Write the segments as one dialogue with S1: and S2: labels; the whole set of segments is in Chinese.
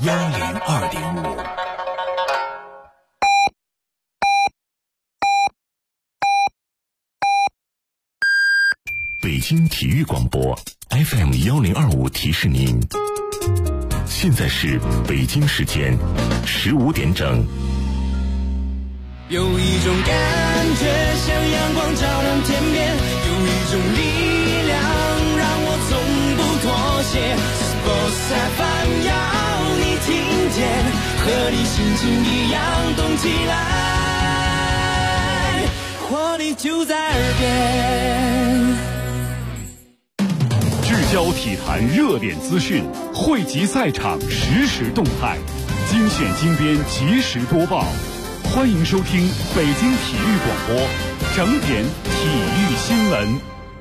S1: 102.5。北京体育广播 FM 1025提示您，现在是北京时间15点整。
S2: 有一种感觉像阳光照亮天边，有一种力量让我从不妥协。Sports FM 要你听见，和你心情一样动起来，活力就在耳边。
S3: 聚焦体坛热点资讯，汇集赛场实时动态，精选精编及时播报。欢迎收听北京体育广播整点体育新闻。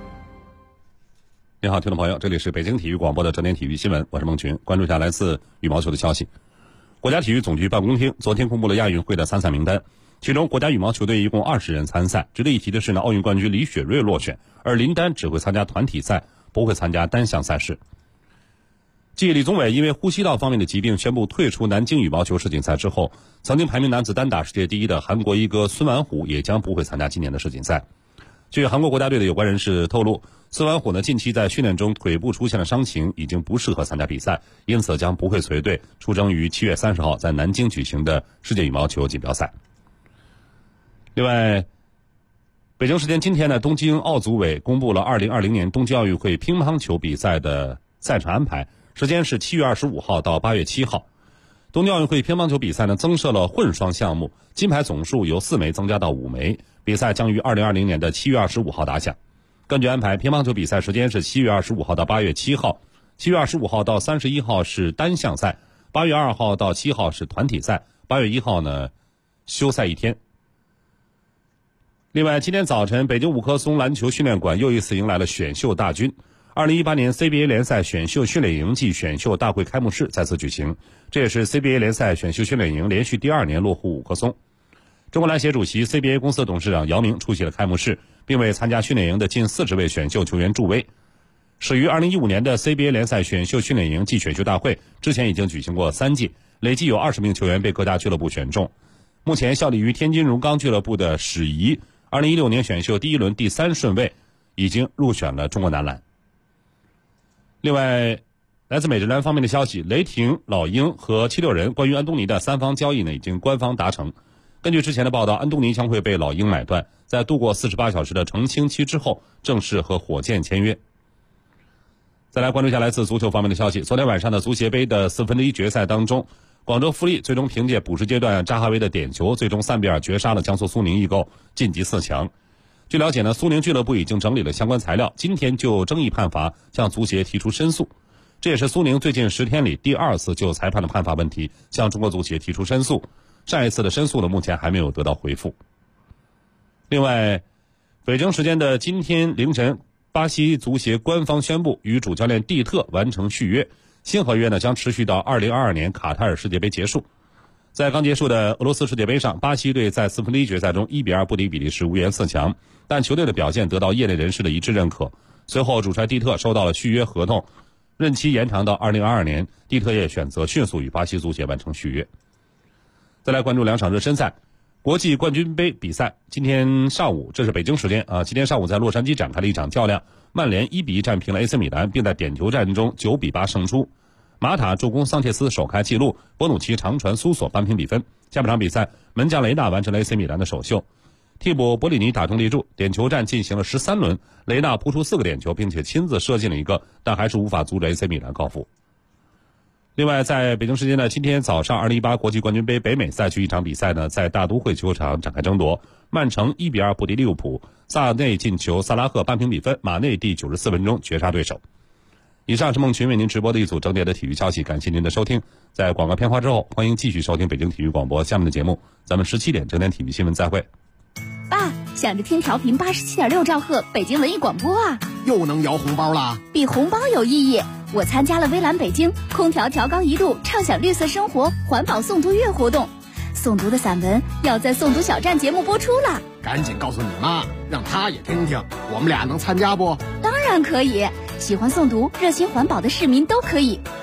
S4: 你好，听众朋友，这里是北京体育广播的整点体育新闻，我是孟群。关注一下来自羽毛球的消息。国家体育总局办公厅昨天公布了亚运会的参赛名单，其中国家羽毛球队一共20人参赛。值得一提的是呢，奥运冠军李雪芮落选，而林丹只会参加团体赛，不会参加单项赛事。继李宗伟因为呼吸道方面的疾病宣布退出南京羽毛球世锦赛之后，曾经排名男子单打世界第一的韩国一哥孙完虎也将不会参加今年的世锦赛。据韩国国家队的有关人士透露，孙完虎呢近期在训练中腿部出现了伤情，已经不适合参加比赛，因此将不会随队出征于7月30号在南京举行的世界羽毛球锦标赛。另外，北京时间今天呢，东京奥组委公布了2020年冬季奥运会乒乓球比赛的赛程安排，时间是7月25号到8月7号。东京奥运会乒乓球比赛呢增设了混双项目，金牌总数由4枚增加到5枚，比赛将于2020年的7月25号打响。根据安排，乒乓球比赛时间是7月25号到8月7号，7月25号到31号是单项赛，8月2号到7号是团体赛，8月1号呢休赛一天。另外，今天早晨，北京五棵松篮球训练馆又一次迎来了选秀大军。2018年 CBA 联赛选秀训练营暨选秀大会开幕式再次举行，这也是 CBA 联赛选秀训练营连续第2年落户五棵松。中国篮协主席 CBA 公司董事长姚明出席了开幕式，并为参加训练营的近40位选秀球员助威。始于2015年的 CBA 联赛选秀训练营暨选秀大会之前已经举行过3届，累计有20名球员被各家俱乐部选中。目前效力于天津荣钢俱乐部的史怡2016年选秀第1轮第3顺位已经入选了中国男篮。另外，来自美职篮方面的消息，雷霆、老鹰和76人关于安东尼的3方交易呢已经官方达成。根据之前的报道，安东尼将会被老鹰买断，在度过48小时的澄清期之后，正式和火箭签约。再来关注一下来自足球方面的消息，昨天晚上的足协杯的4分之一决赛当中，广州富力最终凭借补时阶段扎哈维的点球，最终3比2绝杀了江苏苏宁易购，晋级4强。据了解呢，苏宁俱乐部已经整理了相关材料，今天就争议判罚向足协提出申诉。这也是苏宁最近10天里第2次就裁判的判罚问题向中国足协提出申诉，上一次的申诉呢目前还没有得到回复。另外，北京时间的今天凌晨，巴西足协官方宣布与主教练蒂特完成续约，新合约呢将持续到2022年卡塔尔世界杯结束。在刚结束的俄罗斯世界杯上，巴西队在4分之一决赛中1比2不敌比利时，无缘4强，但球队的表现得到业内人士的一致认可。随后主帅蒂特收到了续约合同，任期延长到2022年，蒂特也选择迅速与巴西足协完成续约。再来关注2场热身赛。国际冠军杯比赛今天上午，这是北京时间今天上午在洛杉矶展开了一场较量，曼联1比1战平了 AC 米兰，并在点球战中9比8胜出。马塔助攻桑切斯首开纪录，波努奇长传苏索扳平比分。下半场比赛，门将雷纳完成了 AC 米兰的首秀，替补博里尼打中立柱。点球战进行了13轮，雷纳扑出4个点球，并且亲自射进了1个，但还是无法阻止 AC 米兰告负。另外，在北京时间的今天早上，2018国际冠军杯北美赛区一场比赛呢，在大都会球场展开争夺。曼城1比2不敌利物浦，萨内进球，萨拉赫扳平比分，马内第94分钟绝杀对手。以上是孟群为您直播的一组整点的体育消息，感谢您的收听。在广告片花之后，欢迎继续收听北京体育广播下面的节目，咱们17点整点体育新闻再会。
S5: 爸，想着听调频87.6兆赫北京文艺广播啊，
S6: 又能摇红包啦！
S5: 比红包有意义。我参加了微蓝北京空调调高1度畅享绿色生活环保诵读月活动，诵读的散文要在诵读小站节目播出了，
S6: 赶紧告诉你妈，让她也听听，我们俩能参加不？
S5: 当然可以，喜欢诵读热心环保的市民都可以，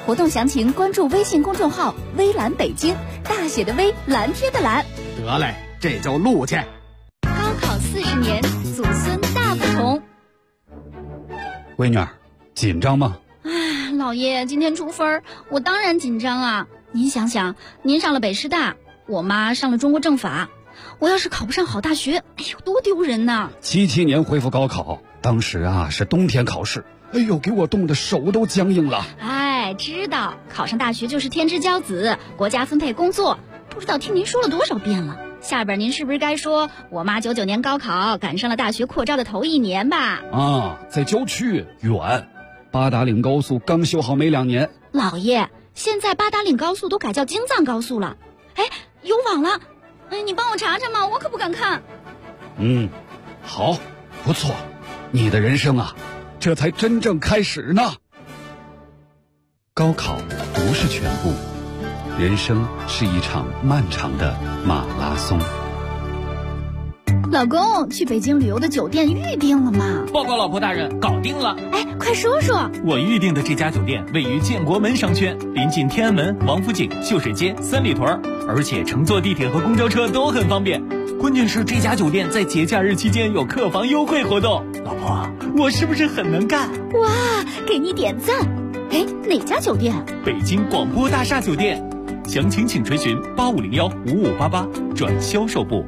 S5: 活动详情关注微信公众号微蓝北京，大写的微，蓝天的蓝。
S6: 得嘞，这就录去。
S5: 高考40年，祖孙大不同。
S3: 闺女儿，紧张吗？
S5: 哎，老爷，今天出分，我当然紧张啊。您想想，您上了北师大，我妈上了中国政法，我要是考不上好大学，哎呦，多丢人呐
S3: ！77年恢复高考，当时啊是冬天考试，哎呦，给我冻得手都僵硬了。
S5: 哎，知道考上大学就是天之骄子，国家分配工作，不知道听您说了多少遍了。下边您是不是该说我妈99年高考赶上了大学扩招的头1年吧？
S3: 啊，在郊区远，八达岭高速刚修好没2年。
S5: 老爷，现在八达岭高速都改叫京藏高速了，哎，有网了，哎，你帮我查查嘛，我可不敢看。
S3: 好，不错，你的人生啊，这才真正开始呢。高考不是全部，人生是一场漫长的马拉松。
S5: 老公，去北京旅游的酒店预定了吗？
S7: 报告老婆大人，搞定了。
S5: 哎，快说说。
S7: 我预定的这家酒店位于建国门商圈，临近天安门、王府井、秀水街、三里屯，而且乘坐地铁和公交车都很方便。关键是这家酒店在节假日期间有客房优惠活动。老婆，我是不是很能干？
S5: 哇，给你点赞。哎，哪家酒店？
S7: 北京广播大厦酒店。详情请垂询85015588转销售部。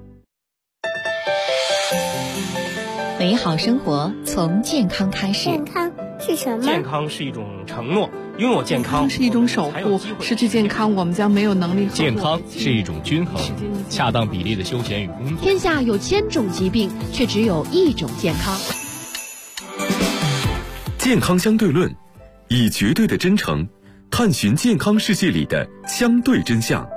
S8: 美好生活从健康开始。
S9: 健康是什么？
S10: 健康是一种承诺，拥有健康
S11: 是一种守护，失去健康我们将没有能力。
S10: 健康是一种均衡，恰当比例的休闲与工作。
S12: 天下有1000种疾病，却只有1种健康。
S1: 健康相对论，以绝对的真诚探寻健康世界里的相对真相。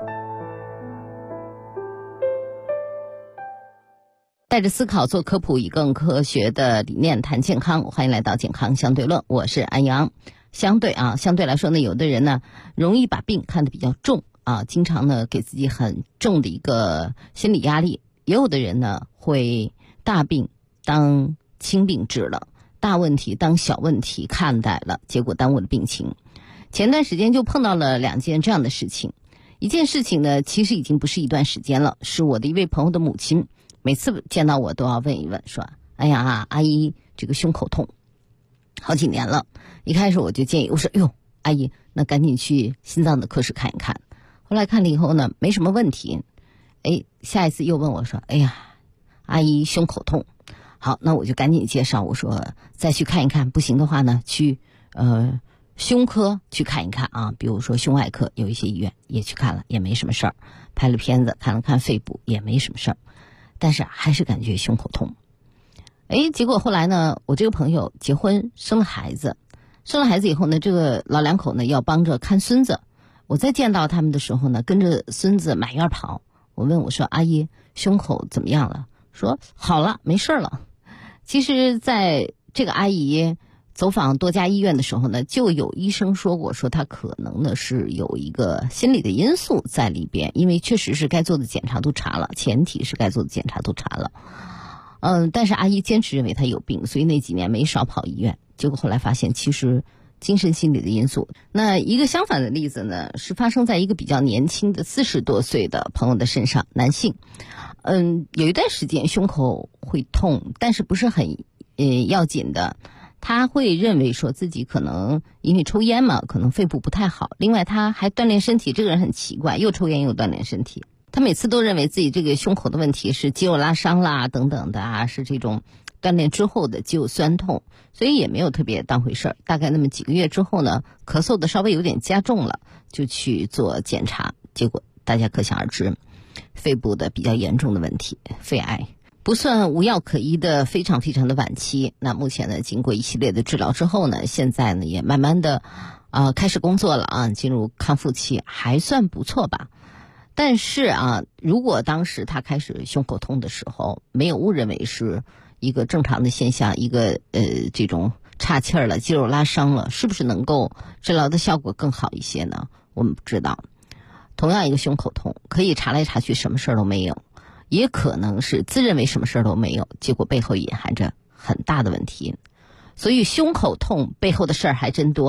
S8: 带着思考做科普，以更科学的理念谈健康。欢迎来到健康相对论，我是安阳。相对来说呢，有的人呢容易把病看得比较重啊，经常呢给自己很重的一个心理压力。也有的人呢会大病当轻病治了，大问题当小问题看待了，结果耽误了病情。前段时间就碰到了2件这样的事情。一件事情呢其实已经不是一段时间了，是我的一位朋友的母亲，每次见到我都要问一问，说哎呀阿姨，这个胸口痛好几年了。一开始我就建议，我说哟阿姨，那赶紧去心脏的科室看一看。后来看了以后呢没什么问题，下一次又问我说，哎呀阿姨胸口痛，好，那我就赶紧介绍，我说再去看一看，不行的话呢去胸科去看一看啊，比如说胸外科有一些医院也去看了，也没什么事儿，拍了片子看了看肺部也没什么事儿，但是还是感觉胸口痛。结果后来呢，我这个朋友结婚生了孩子以后呢，这个老两口呢要帮着看孙子。我在见到他们的时候呢，跟着孙子满院跑。我问我说，阿姨胸口怎么样了？说好了，没事了。其实在这个阿姨走访多家医院的时候呢，就有医生说过，说她可能呢是有一个心理的因素在里边，因为确实是该做的检查都查了，前提是该做的检查都查了。但是阿姨坚持认为她有病，所以那几年没少跑医院。结果后来发现其实精神心理的因素。那一个相反的例子呢，是发生在一个比较年轻的40多岁的朋友的身上，男性。有一段时间胸口会痛，但是不是很要紧的。他会认为说自己可能因为抽烟嘛，可能肺部不太好。另外他还锻炼身体，这个人很奇怪，又抽烟又锻炼身体。他每次都认为自己这个胸口的问题是肌肉拉伤啦等等的啊，是这种锻炼之后的肌肉酸痛，所以也没有特别当回事儿。大概那么几个月之后呢，咳嗽的稍微有点加重了，就去做检查，结果大家可想而知，肺部的比较严重的问题，肺癌。不算无药可医的，非常非常的晚期。那目前呢，经过一系列的治疗之后呢，现在呢也慢慢的开始工作了啊，进入康复期，还算不错吧。但是啊，如果当时他开始胸口痛的时候，没有误认为是一个正常的现象，一个这种岔气儿了，肌肉拉伤了，是不是能够治疗的效果更好一些呢？我们不知道。同样一个胸口痛，可以查来查去什么事儿都没有，也可能是自认为什么事儿都没有，结果背后隐含着很大的问题。所以胸口痛背后的事儿还真多。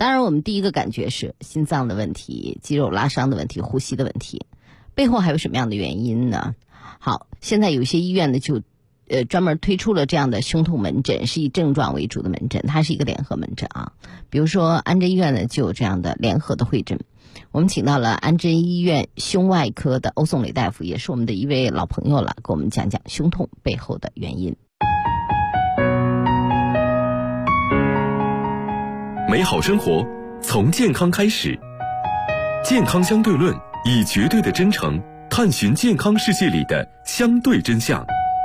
S8: 当然我们第一个感觉是心脏的问题、肌肉拉伤的问题、呼吸的问题，背后还有什么样的原因呢？好，现在有些医院呢就专门推出了这样的胸痛门诊，是以症状为主的门诊，它是一个联合门诊啊。比如说安贞医院呢就有这样的联合的会诊，我们请到了安贞医院胸外科的欧颂磊大夫，也是我们的一位老朋友了，给我们讲讲胸痛背后的原因。
S1: 美好生活从健康开始，健康相对论以绝对的真诚探寻健康世界里的相对真相。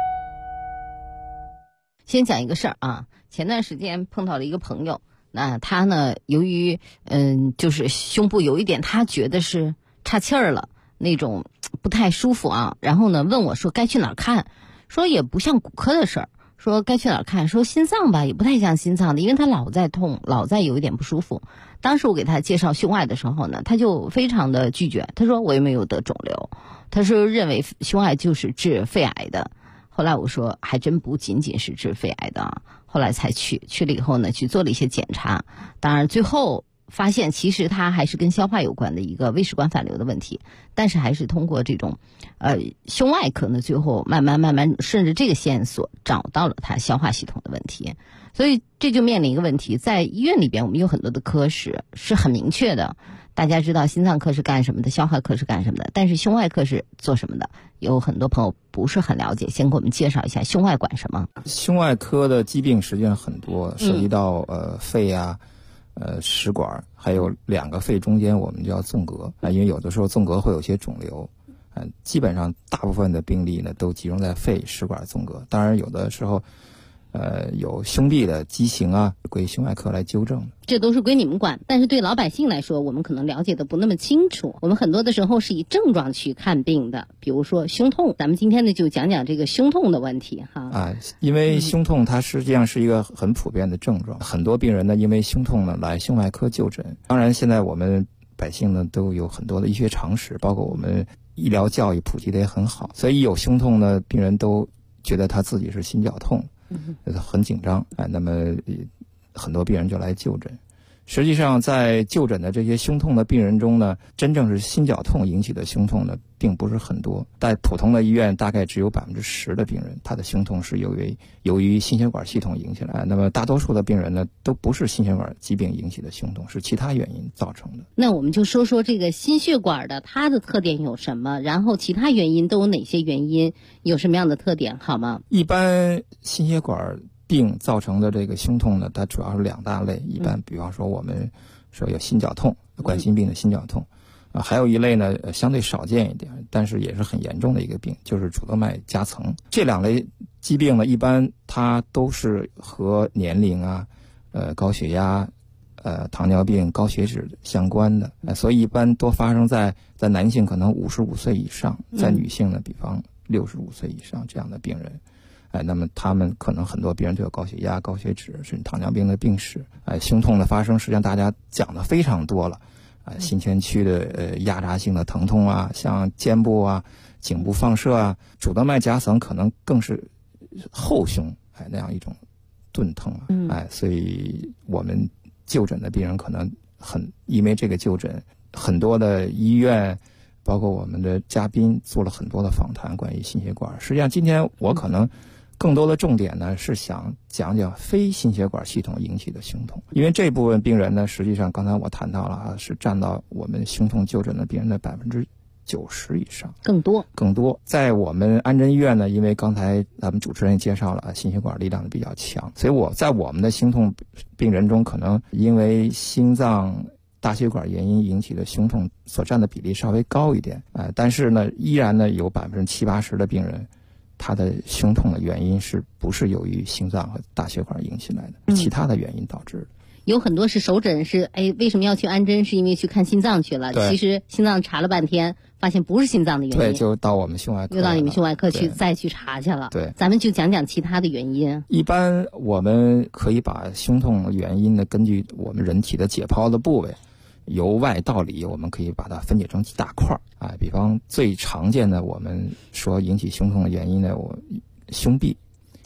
S8: 先讲一个事儿啊，前段时间碰到了一个朋友，那他呢由于就是胸部有一点他觉得是岔气儿了，那种不太舒服啊，然后呢问我说该去哪儿看，说也不像骨科的事儿，说该去哪儿看，说心脏吧也不太像心脏的，因为他老在痛，老在有一点不舒服。当时我给他介绍胸外的时候呢，他就非常的拒绝，他说我又没有得肿瘤，他说认为胸外就是治肺癌的。后来我说还真不仅仅是治肺癌的啊，后来才去了以后呢，去做了一些检查，当然最后发现其实它还是跟消化有关的一个胃食管反流的问题，但是还是通过这种胸外科呢，最后慢慢顺着这个线索找到了它消化系统的问题。所以这就面临一个问题，在医院里边我们有很多的科室是很明确的，大家知道心脏科是干什么的，消化科是干什么的，但是胸外科是做什么的，有很多朋友不是很了解，先给我们介绍一下胸外管什么。
S9: 胸外科的疾病实际上很多，涉及到肺啊食管，还有2个肺中间我们叫纵隔啊，因为有的时候纵隔会有些肿瘤，基本上大部分的病例呢都集中在肺食管纵隔，当然有的时候有胸壁的畸形啊，归胸外科来纠正。
S8: 这都是归你们管，但是对老百姓来说，我们可能了解的不那么清楚。我们很多的时候是以症状去看病的，比如说胸痛，咱们今天呢就讲讲这个胸痛的问题哈。
S9: 因为胸痛它实际上是一个很普遍的症状，很多病人呢因为胸痛呢来胸外科就诊。当然现在我们百姓呢都有很多的医学常识，包括我们医疗教育普及的也很好，所以一有胸痛呢，病人都觉得他自己是心绞痛，很紧张，那么很多病人就来就诊。实际上在就诊的这些胸痛的病人中呢，真正是心绞痛引起的胸痛呢并不是很多，在普通的医院大概只有10%的病人他的胸痛是由于心血管系统引起来，那么大多数的病人呢都不是心血管疾病引起的胸痛，是其他原因造成的。
S8: 那我们就说说这个心血管的它的特点有什么，然后其他原因都有哪些原因，有什么样的特点好吗？
S9: 一般心血管病造成的这个胸痛呢，它主要是2大类。一般比方说我们说有心绞痛，冠心病的心绞痛，还有一类呢相对少见一点，但是也是很严重的一个病，就是主动脉夹层。这2类疾病呢，一般它都是和年龄啊、高血压、糖尿病、高血脂相关的，所以一般多发生在男性可能55岁以上，在女性呢，比方65岁以上这样的病人。那么他们可能很多病人都有高血压、高血脂甚至糖尿病的病史。胸痛的发生实际上大家讲的非常多了，心前区的压榨性的疼痛啊，像肩部啊、颈部放射啊，主动脉夹层可能更是后胸那样一种钝痛啊。所以我们就诊的病人可能因为这个就诊，很多的医院包括我们的嘉宾做了很多的访谈关于心血管。实际上今天我可能更多的重点呢是想讲讲非心血管系统引起的胸痛，因为这部分病人呢，实际上刚才我谈到了是占到我们胸痛就诊的病人的90%以上，更多。在我们安贞医院呢，因为刚才咱们主持人也介绍了，心血管力量比较强，所以在我们的心痛病人中，可能因为心脏大血管原因引起的胸痛所占的比例稍微高一点，但是呢，依然呢有70-80%的病人，他的胸痛的原因不是由于心脏和大血管引起来的，其他的原因导致的。
S8: 有很多是首诊是为什么要去安贞，是因为去看心脏去了，其实心脏查了半天发现不是心脏的原因，
S9: 对，就到我们胸外科，
S8: 又到你们胸外科去再去查去了。
S9: 对，
S8: 咱们就讲讲其他的原因。
S9: 一般我们可以把胸痛的原因呢，根据我们人体的解剖的部位由外到里，我们可以把它分解成几大块比方最常见的我们说引起胸痛的原因呢，胸壁，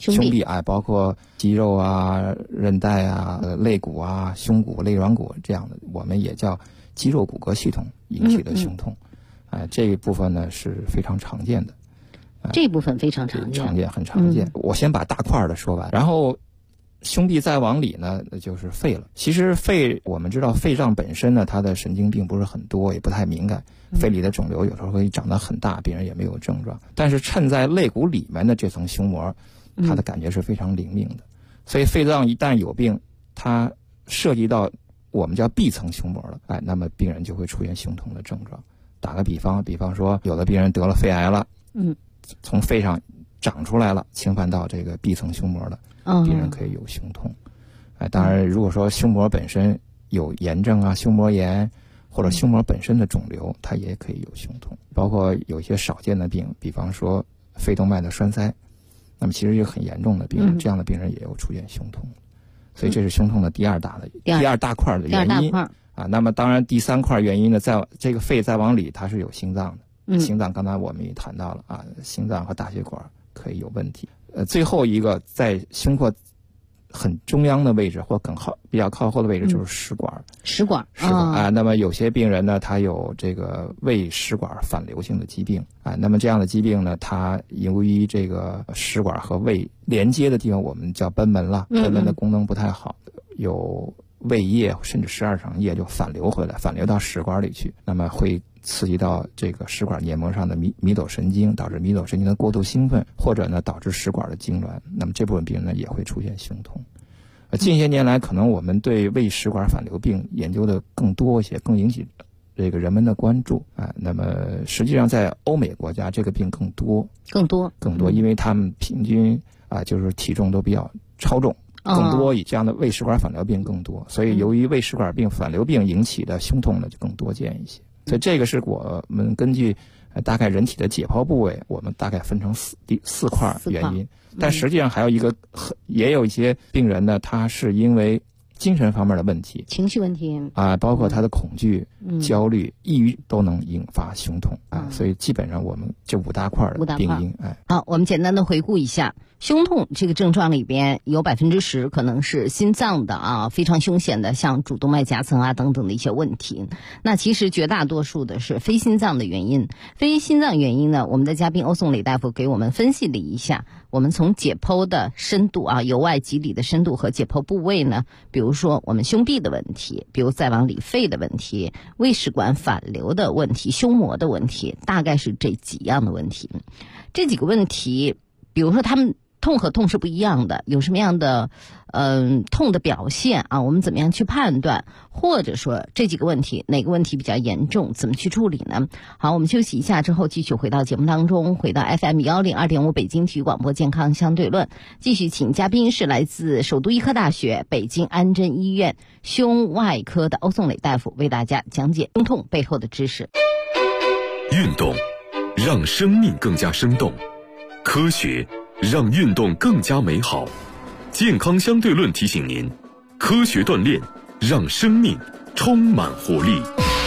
S8: 胸壁
S9: 包括肌肉啊、韧带啊、肋骨啊、胸骨、肋软骨这样的，我们也叫肌肉骨骼系统引起的胸痛。这一部分呢是非常常见的。
S8: 这一部分非常常见，
S9: 很常见。我先把大块的说完，然后胸壁再往里呢，就是肺了。其实肺，我们知道肺脏本身呢，它的神经并不是很多，也不太敏感。肺里的肿瘤有时候会长得很大，病人也没有症状。但是衬在肋骨里面的这层胸膜，它的感觉是非常灵敏的。所以肺脏一旦有病，它涉及到我们叫壁层胸膜了，那么病人就会出现胸痛的症状。打个比方说，有的病人得了肺癌了，从肺上长出来了，侵犯到这个壁层胸膜了。病人可以有胸痛。当然如果说胸膜本身有炎症啊、胸膜炎或者胸膜本身的肿瘤，它也可以有胸痛。包括有一些少见的病，比方说肺动脉的栓塞，那么其实是很严重的病人，这样的病人也有出现胸痛。所以这是胸痛的第二大块的原因那么当然第三块原因呢，在这个肺再往里它是有心脏的。心脏刚才我们也谈到了心脏和大血管可以有问题。最后一个在胸廓很中央的位置或比较靠后的位置就是食管。食管那么有些病人呢，他有这个胃食管反流性的疾病那么这样的疾病呢，它由于这个食管和胃连接的地方我们叫贲门了，贲门的功能不太好，有胃液甚至12肠液就反流回来，反流到食管里去，那么会刺激到这个食管黏膜上的迷走神经，导致迷走神经的过度兴奋，或者呢导致食管的痉挛，那么这部分病人呢也会出现胸痛。近些年来可能我们对胃食管反流病研究的更多一些，更引起这个人们的关注那么实际上在欧美国家这个病更多，因为他们平均就是体重都比较超重，更多以这样的胃食管反流病更多，所以由于胃食管病反流病引起的胸痛呢就更多见一些。所以这个是我们根据大概人体的解剖部位，我们大概分成四块原因。但实际上还有一个也有一些病人呢，他是因为精神方面的问题、
S8: 情绪问题
S9: 包括他的恐惧、焦虑、抑郁都能引发胸痛所以基本上我们这五大块的病因
S8: 好，我们简单的回顾一下。胸痛这个症状里边有10%可能是心脏的非常凶险的，像主动脉夹层等等的一些问题。那其实绝大多数的是非心脏的原因。非心脏原因呢，我们的嘉宾欧颂磊大夫给我们分析了一下。我们从解剖的深度由外及里的深度和解剖部位呢，比如说我们胸壁的问题，比如再往里肺的问题，胃食管反流的问题，胸膜的问题，大概是这几样的问题。这几个问题，比如说他们痛和痛是不一样的，有什么样的痛的表现我们怎么样去判断，或者说这几个问题哪个问题比较严重，怎么去处理呢？好，我们休息一下之后继续回到节目当中，回到 FM102.5 北京体育广播健康相对论，继续请嘉宾是来自首都医科大学北京安贞医院胸外科的欧颂磊大夫，为大家讲解胸痛背后的知识。
S1: 运动让生命更加生动，科学让运动更加美好。健康相对论提醒您，科学锻炼让生命充满活力。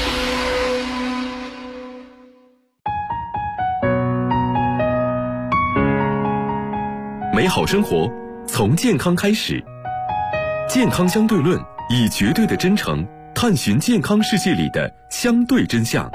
S1: 美好生活从健康开始，健康相对论以绝对的真诚探寻健康世界里的相对真相。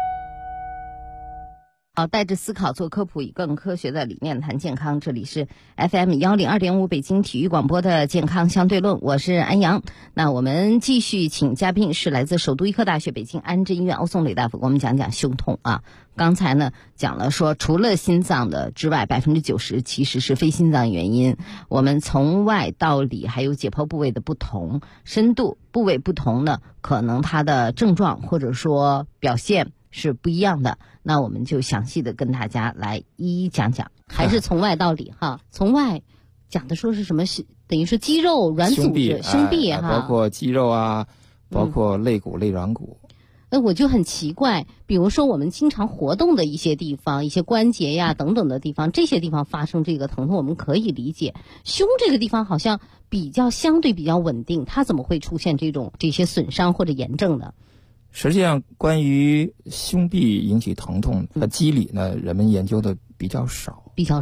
S8: 好，带着思考做科普，以更科学的理念谈健康。这里是 FM102.5 北京体育广播的健康相对论，我是安阳。那我们继续请嘉宾是来自首都医科大学北京安贞医院欧颂磊大夫，给我们讲讲胸痛刚才呢讲了说，除了心脏的之外，90%其实是非心脏原因。我们从外到里还有解剖部位的不同，深度部位不同呢，可能它的症状或者说表现是不一样的。那我们就详细的跟大家来一一讲讲，还是从外到里从外讲的说是什么，是等于说肌肉软组织胸壁
S9: 包括肌肉包括肋骨、肋软骨。
S8: 我就很奇怪，比如说我们经常活动的一些地方，一些关节呀等等的地方，这些地方发生这个疼痛我们可以理解。胸这个地方好像相对比较稳定，它怎么会出现这些损伤或者炎症呢？
S9: 实际上关于胸壁引起疼痛的机理呢，人们研究的比较少。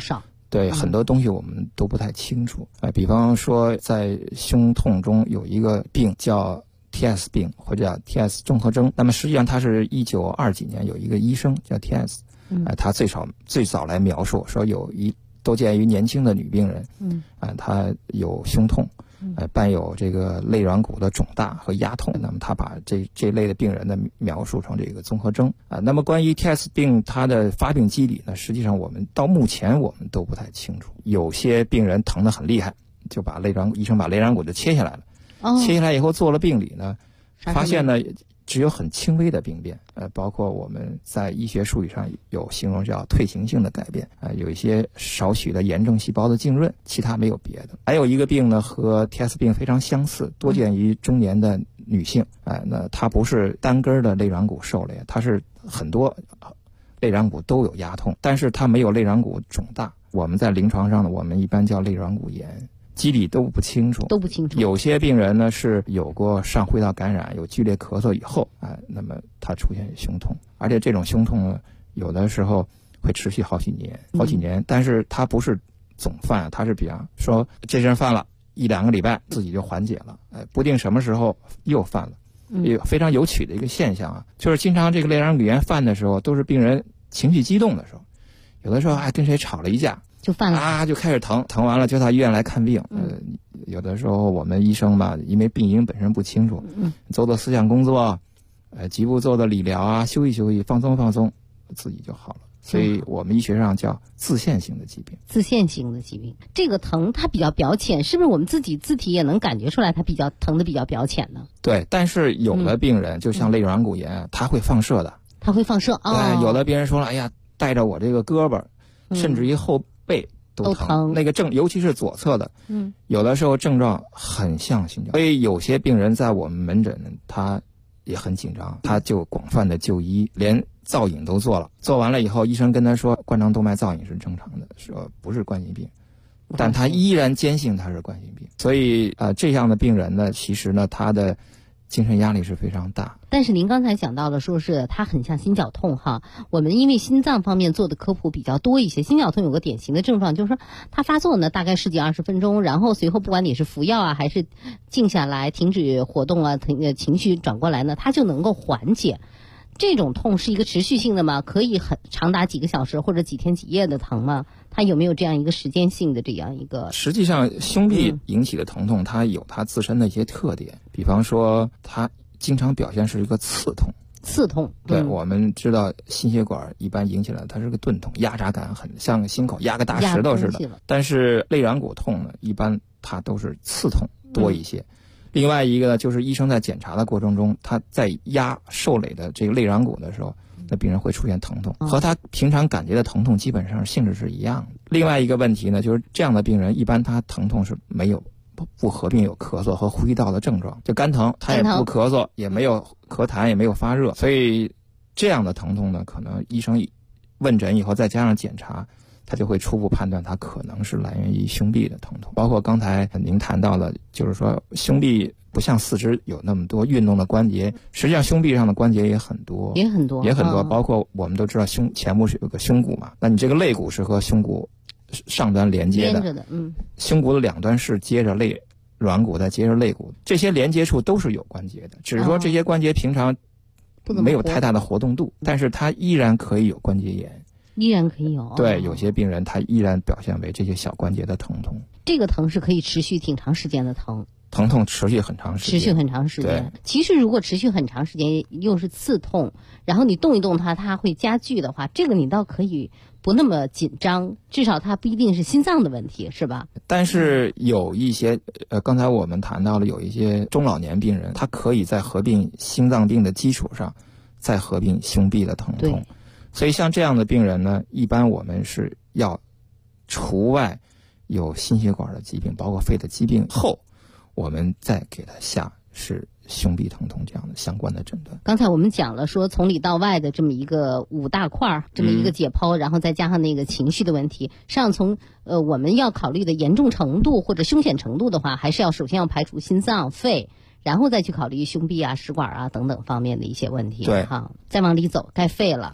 S9: 对，很多东西我们都不太清楚。比方说在胸痛中有一个病叫 TS 病或者叫 TS 综合征，那么实际上它是1920几年有一个医生叫 TS，他最早来描述说多见于年轻的女病人，她有胸痛，伴有这个肋软骨的肿大和压痛，那么他把这类的病人呢描述成这个综合征那么关于 TS 病它的发病机理呢，实际上我们到目前我们都不太清楚。有些病人疼得很厉害，就把医生把肋软骨就切下来了，切下来以后做了病理呢，发现呢只有很轻微的病变，包括我们在医学术语上有形容叫退行性的改变，有一些少许的炎症细胞的浸润，其他没有别的。还有一个病呢和 TS 病非常相似，多见于中年的女性，那它不是单根的肋软骨受累，它是很多肋软骨都有压痛，但是它没有肋软骨肿大。我们在临床上呢，我们一般叫肋软骨炎。机理都不清楚，有些病人呢是有过上呼吸道感染，有剧烈咳嗽以后，那么他出现胸痛，而且这种胸痛呢，有的时候会持续好几年，但是他不是总犯，他是比方说这阵犯了1-2个礼拜，自己就缓解了，不定什么时候又犯了。非常有趣的一个现象就是经常这个肋软骨炎犯的时候，都是病人情绪激动的时候，有的时候还跟谁吵了一架。
S8: 就犯了
S9: 就开始疼完了就到医院来看病。有的时候我们医生吧，因为病因本身不清楚，做做思想工作，局部做的理疗休息休息，放松，自己就好了。所以我们医学上叫自限性的疾病。
S8: 自限性的疾病，这个疼它比较表浅，是不是我们自己自体也能感觉出来它比较疼的比较表浅呢？
S9: 对，但是有的病人就像肋软骨炎，它会放射的。
S8: 它会放射
S9: 有的病人说了，哎呀，带着我这个胳膊，甚至于后背都疼，那个尤其是左侧的，有的时候症状很像心绞。所以有些病人在我们门诊他也很紧张，他就广泛的就医，连造影都做了，做完了以后医生跟他说冠状动脉造影是正常的，说不是冠心病，但他依然坚信他是冠心病。所以这样的病人呢，其实呢他的精神压力是非常大。
S8: 但是您刚才讲到了，说是它很像心绞痛哈。我们因为心脏方面做的科普比较多一些，心绞痛有个典型的症状，就是说它发作呢大概10几20分钟，然后随后不管你是服药还是静下来停止活动情绪转过来呢，它就能够缓解。这种痛是一个持续性的吗？可以很长达几个小时或者几天几夜的疼吗？它有没有这样一个时间性的这样一个？
S9: 实际上胸壁引起的疼痛它有它自身的一些特点，比方说它经常表现是一个刺痛。对，我们知道心血管一般引起来它是个钝痛，压榨感很像心口压个大石头似的。但是肋软骨痛呢，一般它都是刺痛多一些。另外一个呢，就是医生在检查的过程中，他在压受累的这个肋软骨的时候，那病人会出现疼痛，和他平常感觉的疼痛基本上性质是一样的。另外一个问题呢，就是这样的病人一般他疼痛是没有不合并有咳嗽和呼吸道的症状，就干疼，他也不咳嗽，也没有咳痰，也没有发热，所以这样的疼痛呢，可能医生问诊以后再加上检查，他就会初步判断它可能是来源于胸壁的疼痛。包括刚才您谈到的，就是说胸壁不像四肢有那么多运动的关节，实际上胸壁上的关节也很多，包括我们都知道前部是有个胸骨嘛，那你这个肋骨是和胸骨上端连接的，胸骨的两端是接着肋软骨，再接着肋骨，这些连接处都是有关节的，只是说这些关节平常没有太大的活动度，但是它依然可以有关节炎。
S8: 依然可以有。
S9: 对，有些病人他依然表现为这些小关节的疼痛。
S8: 这个疼是可以持续挺长时间的疼
S9: 痛持续很长时间。其实如果持续很长时间又是刺痛，然后你动一动它会加剧的话，这个你倒可以不那么紧张，至少它不一定是心脏的问题，是吧？但是有一些刚才我们谈到了有一些中老年病人，他可以在合并心脏病的基础上再合并胸壁的疼痛。所以像这样的病人呢，一般我们是要除外有心血管的疾病，包括肺的疾病后，我们再给他下是胸壁疼痛这样的相关的诊断。
S8: 刚才我们讲了说从里到外的这么一个5大块这么一个解剖，然后再加上那个情绪的问题，实际上从我们要考虑的严重程度或者凶险程度的话，还是要首先要排除心脏、肺，然后再去考虑胸壁食管等等方面的一些问题。
S9: 对，
S8: 再往里走，该肺了。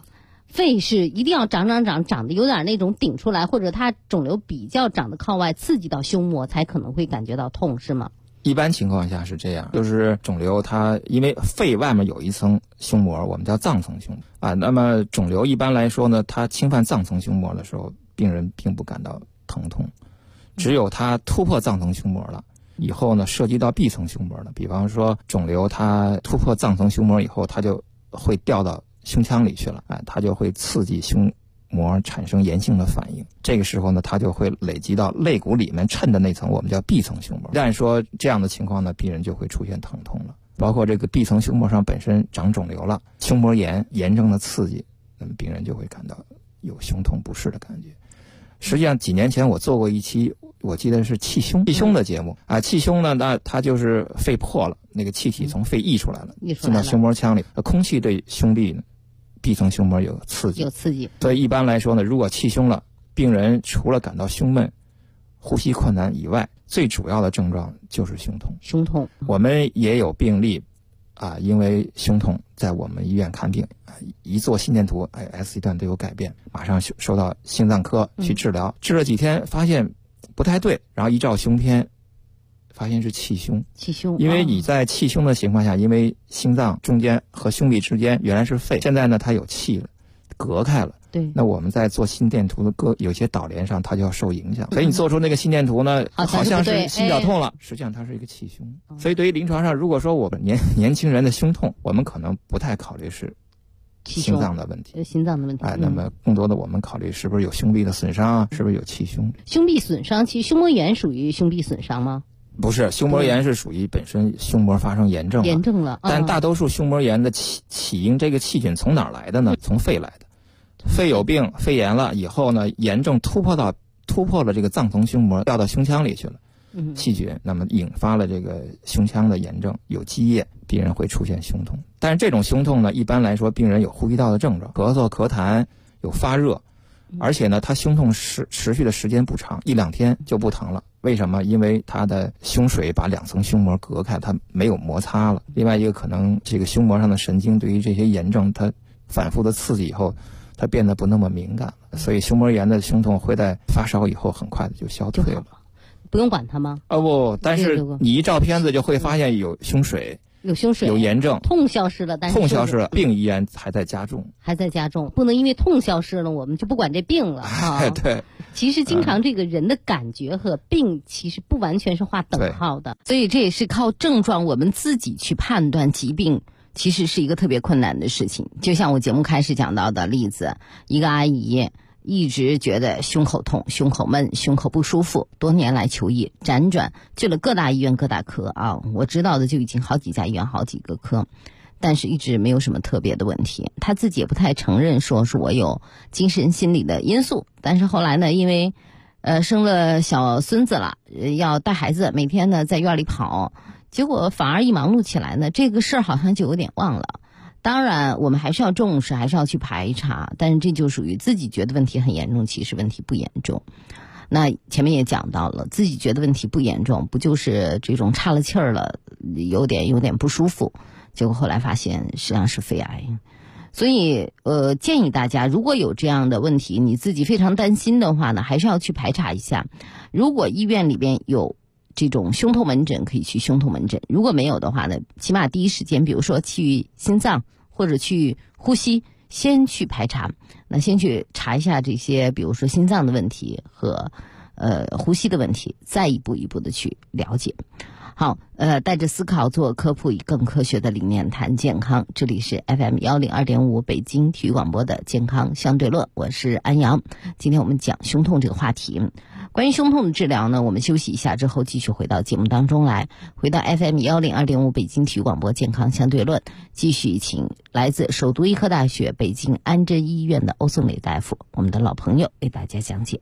S8: 肺是一定要长的有点那种顶出来，或者它肿瘤比较长得靠外，刺激到胸膜才可能会感觉到痛，是吗？
S9: 一般情况下是这样，就是肿瘤它因为肺外面有一层胸膜，我们叫脏层胸膜啊。那么肿瘤一般来说呢，它侵犯脏层胸膜的时候，病人并不感到疼痛，只有它突破脏层胸膜了以后呢，涉及到壁层胸膜了，比方说肿瘤它突破脏层胸膜以后，它就会掉到胸腔里去了，它就会刺激胸膜产生炎性的反应，这个时候呢，它就会累积到肋骨里面衬的那层，我们叫壁层胸膜。一旦说这样的情况呢，病人就会出现疼痛了，包括这个壁层胸膜上本身长肿瘤了，胸膜炎症的刺激，那么病人就会感到有胸痛不适的感觉。实际上几年前我做过一期，我记得是气胸的节目啊。气胸呢，那它就是肺破了，那个气体从肺溢出来了，进到胸膜腔里，空气对胸壁呢壁层胸膜有刺激，所以一般来说呢，如果气胸了，病人除了感到胸闷、呼吸困难以外，最主要的症状就是胸痛。我们也有病例啊，因为胸痛在我们医院看病，一做心电图，ST 段都有改变，马上收到心脏科去治疗，治了几天发现不太对，然后一照胸片发现是气胸，因为你在气胸的情况下，因为心脏中间和胸壁之间原来是肺，现在呢它有气了，隔开了。对，那我们在做心电图的有些导联上，它就要受影响，所以你做出那个心电图呢，好像是心绞痛了，实际上它是一个气胸。所以对于临床上，如果说我们年轻人的胸痛，我们可能不太考虑是心脏的问题，那么更多的我们考虑是不是有胸壁的损伤，是不是有气胸。
S8: 胸壁损伤，其实胸膜炎属于胸壁损伤吗？
S9: 不是，胸膜炎是属于本身胸膜发生炎症了，但大多数胸膜炎的起因，这个细菌从哪儿来的呢？从肺来的。肺有病，肺炎了以后呢，炎症突破了这个脏层胸膜，掉到胸腔里去了，细菌，那么引发了这个胸腔的炎症，有积液，病人会出现胸痛。但是这种胸痛呢，一般来说病人有呼吸道的症状，咳嗽、咳痰，有发热，而且呢，他胸痛持续的时间不长，1-2天就不疼了。为什么？因为他的胸水把2层胸膜隔开，它没有摩擦了。另外一个可能这个胸膜上的神经对于这些炎症，它反复的刺激以后，它变得不那么敏感了，所以胸膜炎的胸痛会在发烧以后很快的就消退了。
S8: 不用管它吗？
S9: 不，但是你一照片子就会发现有胸水，有炎症，
S8: 痛消失了，但是
S9: 痛消失了，病依然还在加重，
S8: 不能因为痛消失了，我们就不管这病了啊。
S9: 对，
S8: 其实经常这个人的感觉和病其实不完全是划等号的，所以这也是靠症状我们自己去判断疾病。其实是一个特别困难的事情，就像我节目开始讲到的例子，一个阿姨一直觉得胸口痛、胸口闷、胸口不舒服，多年来求医，辗转去了各大医院、各大科啊，我知道的就已经好几家医院、好几个科，但是一直没有什么特别的问题。她自己也不太承认说是我有精神心理的因素，但是后来呢，因为生了小孙子了，要带孩子，每天呢在院里跑。结果反而一忙碌起来呢，这个事儿好像就有点忘了。当然我们还是要重视，还是要去排查，但是这就属于自己觉得问题很严重，其实问题不严重。那前面也讲到了，自己觉得问题不严重，不就是这种岔了气儿了，有点不舒服，结果后来发现实际上是肺癌。所以建议大家，如果有这样的问题，你自己非常担心的话呢，还是要去排查一下。如果医院里边有这种胸痛门诊，可以去胸痛门诊，如果没有的话呢，起码第一时间比如说去心脏或者去呼吸，先去排查，那先去查一下这些比如说心脏的问题和呼吸的问题，再一步一步的去了解。好，带着思考做科普，以更科学的理念谈健康。这里是 FM 102.5北京体育广播的健康相对论，我是安阳。今天我们讲胸痛这个话题。关于胸痛的治疗呢，我们休息一下之后继续回到节目当中来，回到 FM 102.5北京体育广播健康相对论，继续请来自首都医科大学北京安贞医院的欧颂磊大夫，我们的老朋友，为大家讲解。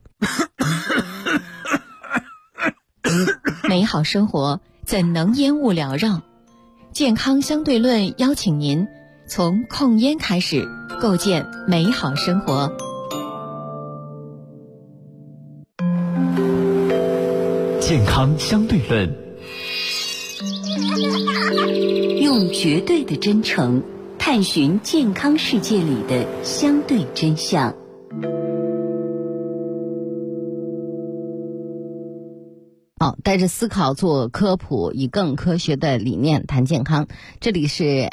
S12: 美好生活怎能烟雾缭绕？健康相对论邀请您从控烟开始，构建美好生活。
S13: 健康相对论，
S14: 用绝对的真诚探寻健康世界里的相对真相。
S8: 好，带着思考做科普，以更科学的理念谈健康。这里是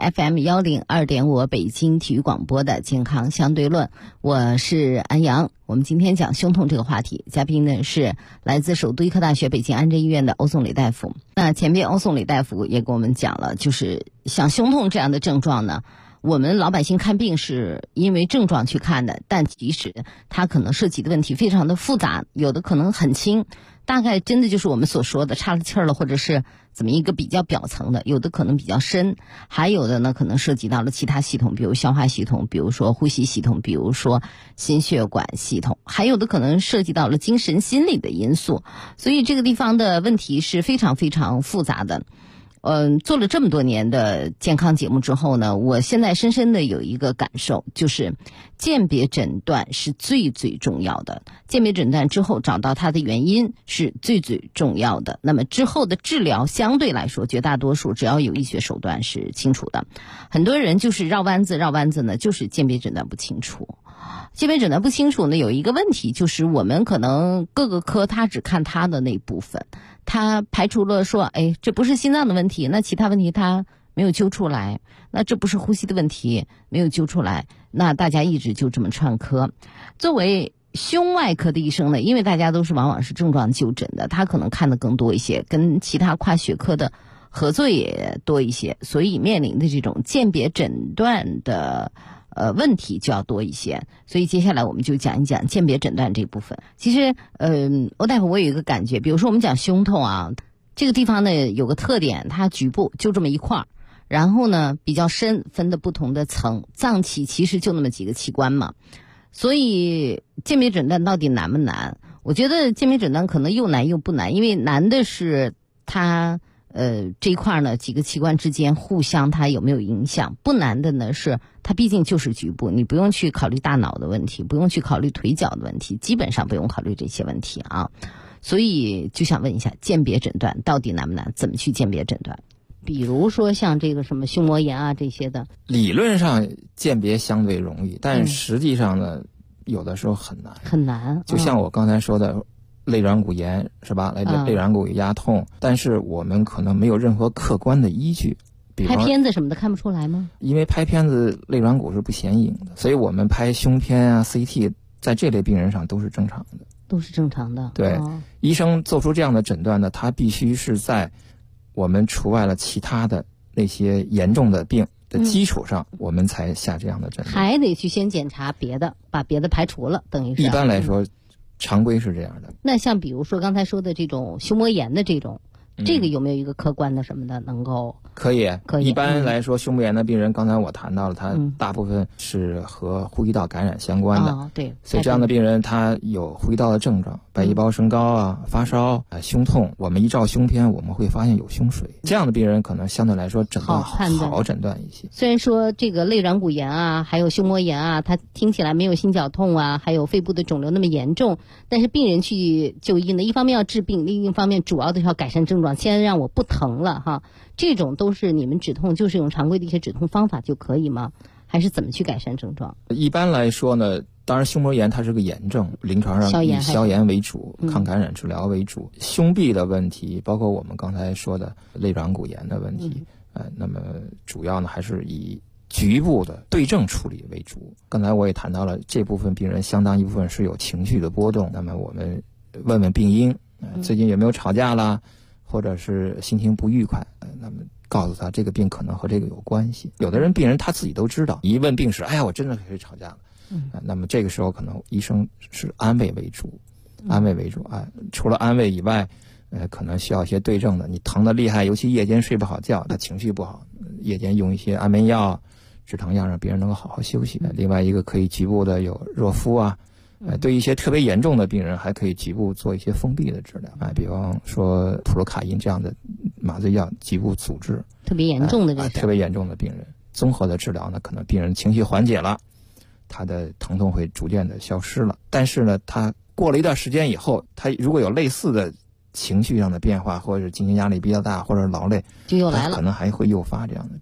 S8: FM102.5 北京体育广播的健康相对论，我是安阳。我们今天讲胸痛这个话题，嘉宾呢是来自首都医科大学北京安贞医院的欧颂礼大夫。那前面欧颂礼大夫也给我们讲了，就是像胸痛这样的症状呢，我们老百姓看病是因为症状去看的，但其实它可能涉及的问题非常的复杂，有的可能很轻，大概真的就是我们所说的岔了气儿了，或者是怎么一个比较表层的，有的可能比较深，还有的呢可能涉及到了其他系统，比如消化系统，比如说呼吸系统，比如说心血管系统，还有的可能涉及到了精神心理的因素，所以这个地方的问题是非常非常复杂的。做了这么多年的健康节目之后呢，我现在深深的有一个感受，就是鉴别诊断是最最重要的。鉴别诊断之后找到它的原因是最最重要的。那么之后的治疗相对来说，绝大多数只要有医学手段是清楚的。很多人就是绕弯子呢，就是鉴别诊断不清楚。鉴别诊断不清楚呢，有一个问题就是我们可能各个科他只看他的那部分，他排除了说，这不是心脏的问题，那其他问题他没有揪出来，那这不是呼吸的问题，没有揪出来，那大家一直就这么串科。作为胸外科的医生呢，因为大家都是往往是症状就诊的，他可能看的更多一些，跟其他跨学科的合作也多一些，所以面临的这种鉴别诊断的问题就要多一些。所以接下来我们就讲一讲鉴别诊断这部分。其实欧大夫，我有一个感觉，比如说我们讲胸痛啊，这个地方呢有个特点，它局部就这么一块儿，然后呢比较深，分的不同的层，脏器其实就那么几个器官嘛。所以鉴别诊断到底难不难？我觉得鉴别诊断可能又难又不难，因为难的是它这一块呢几个器官之间互相它有没有影响，不难的呢是它毕竟就是局部，你不用去考虑大脑的问题，不用去考虑腿脚的问题，基本上不用考虑这些问题啊。所以就想问一下，鉴别诊断到底难不难？怎么去鉴别诊断？比如说像这个什么胸膜炎啊这些的，
S9: 理论上鉴别相对容易，但实际上呢，有的时候很难。
S8: 很难。
S9: 就像我刚才说的，肋软骨炎是吧？肋软骨压痛，但是我们可能没有任何客观的依据。
S8: 拍片子什么的看不出来吗？
S9: 因为拍片子肋软骨是不显影的，所以我们拍胸片啊 CT 在这类病人上都是正常的。
S8: 都是正常的。
S9: 对，医生做出这样的诊断呢，他必须是在我们除外了其他的那些严重的病的基础上，我们才下这样的诊断。
S8: 还得去先检查别的，把别的排除了，等于是。
S9: 一般来说，常规是这样的。
S8: 那像比如说刚才说的这种胸膜炎的这种，这个有没有一个客观的什么的能够？
S9: 可以。一般来说，胸膜炎的病人，刚才我谈到了，他大部分是和呼吸道感染相关的。
S8: 对。
S9: 所以这样的病人，他有呼吸道的症状，白细胞升高啊，发烧啊，胸痛。我们一照胸片，我们会发现有胸水。这样的病人可能相对来说诊断好诊断一些。
S8: 虽然说这个肋软骨炎啊，还有胸膜炎啊，它听起来没有心绞痛啊，还有肺部的肿瘤那么严重，但是病人去就医呢，一方面要治病，另一方面主要的要改善症状，先让我不疼了哈。这种都是你们止痛就是用常规的一些止痛方法就可以吗？还是怎么去改善症状？
S9: 一般来说呢，当然胸膜炎它是个炎症，临床上以消炎为主，抗感染治疗为主。胸壁的问题，包括我们刚才说的肋软骨炎的问题，那么主要呢还是以局部的对症处理为主。刚才我也谈到了，这部分病人相当一部分是有情绪的波动，那么我们问问病因，最近有没有吵架啦，或者是心情不愉快，那么告诉他这个病可能和这个有关系。有的人病人他自己都知道，一问病史，哎呀，我真的是吵架了。那么这个时候可能医生是安慰为主，除了安慰以外，可能需要一些对症的。你疼得厉害，尤其夜间睡不好觉，他情绪不好，夜间用一些安眠药、止疼药，让别人能够好好休息。另外一个可以局部的有热敷啊。对一些特别严重的病人，还可以局部做一些封闭的治疗，比方说普罗卡因这样的麻醉药局部阻滞。
S8: 特别严重的
S9: 特别严重的病人，综合的治疗呢，可能病人情绪缓解了，他的疼痛会逐渐的消失了。但是呢，他过了一段时间以后，他如果有类似的情绪上的变化，或者是精神压力比较大，或者是劳累，
S8: 就又来了，
S9: 可能还会诱发这样的病。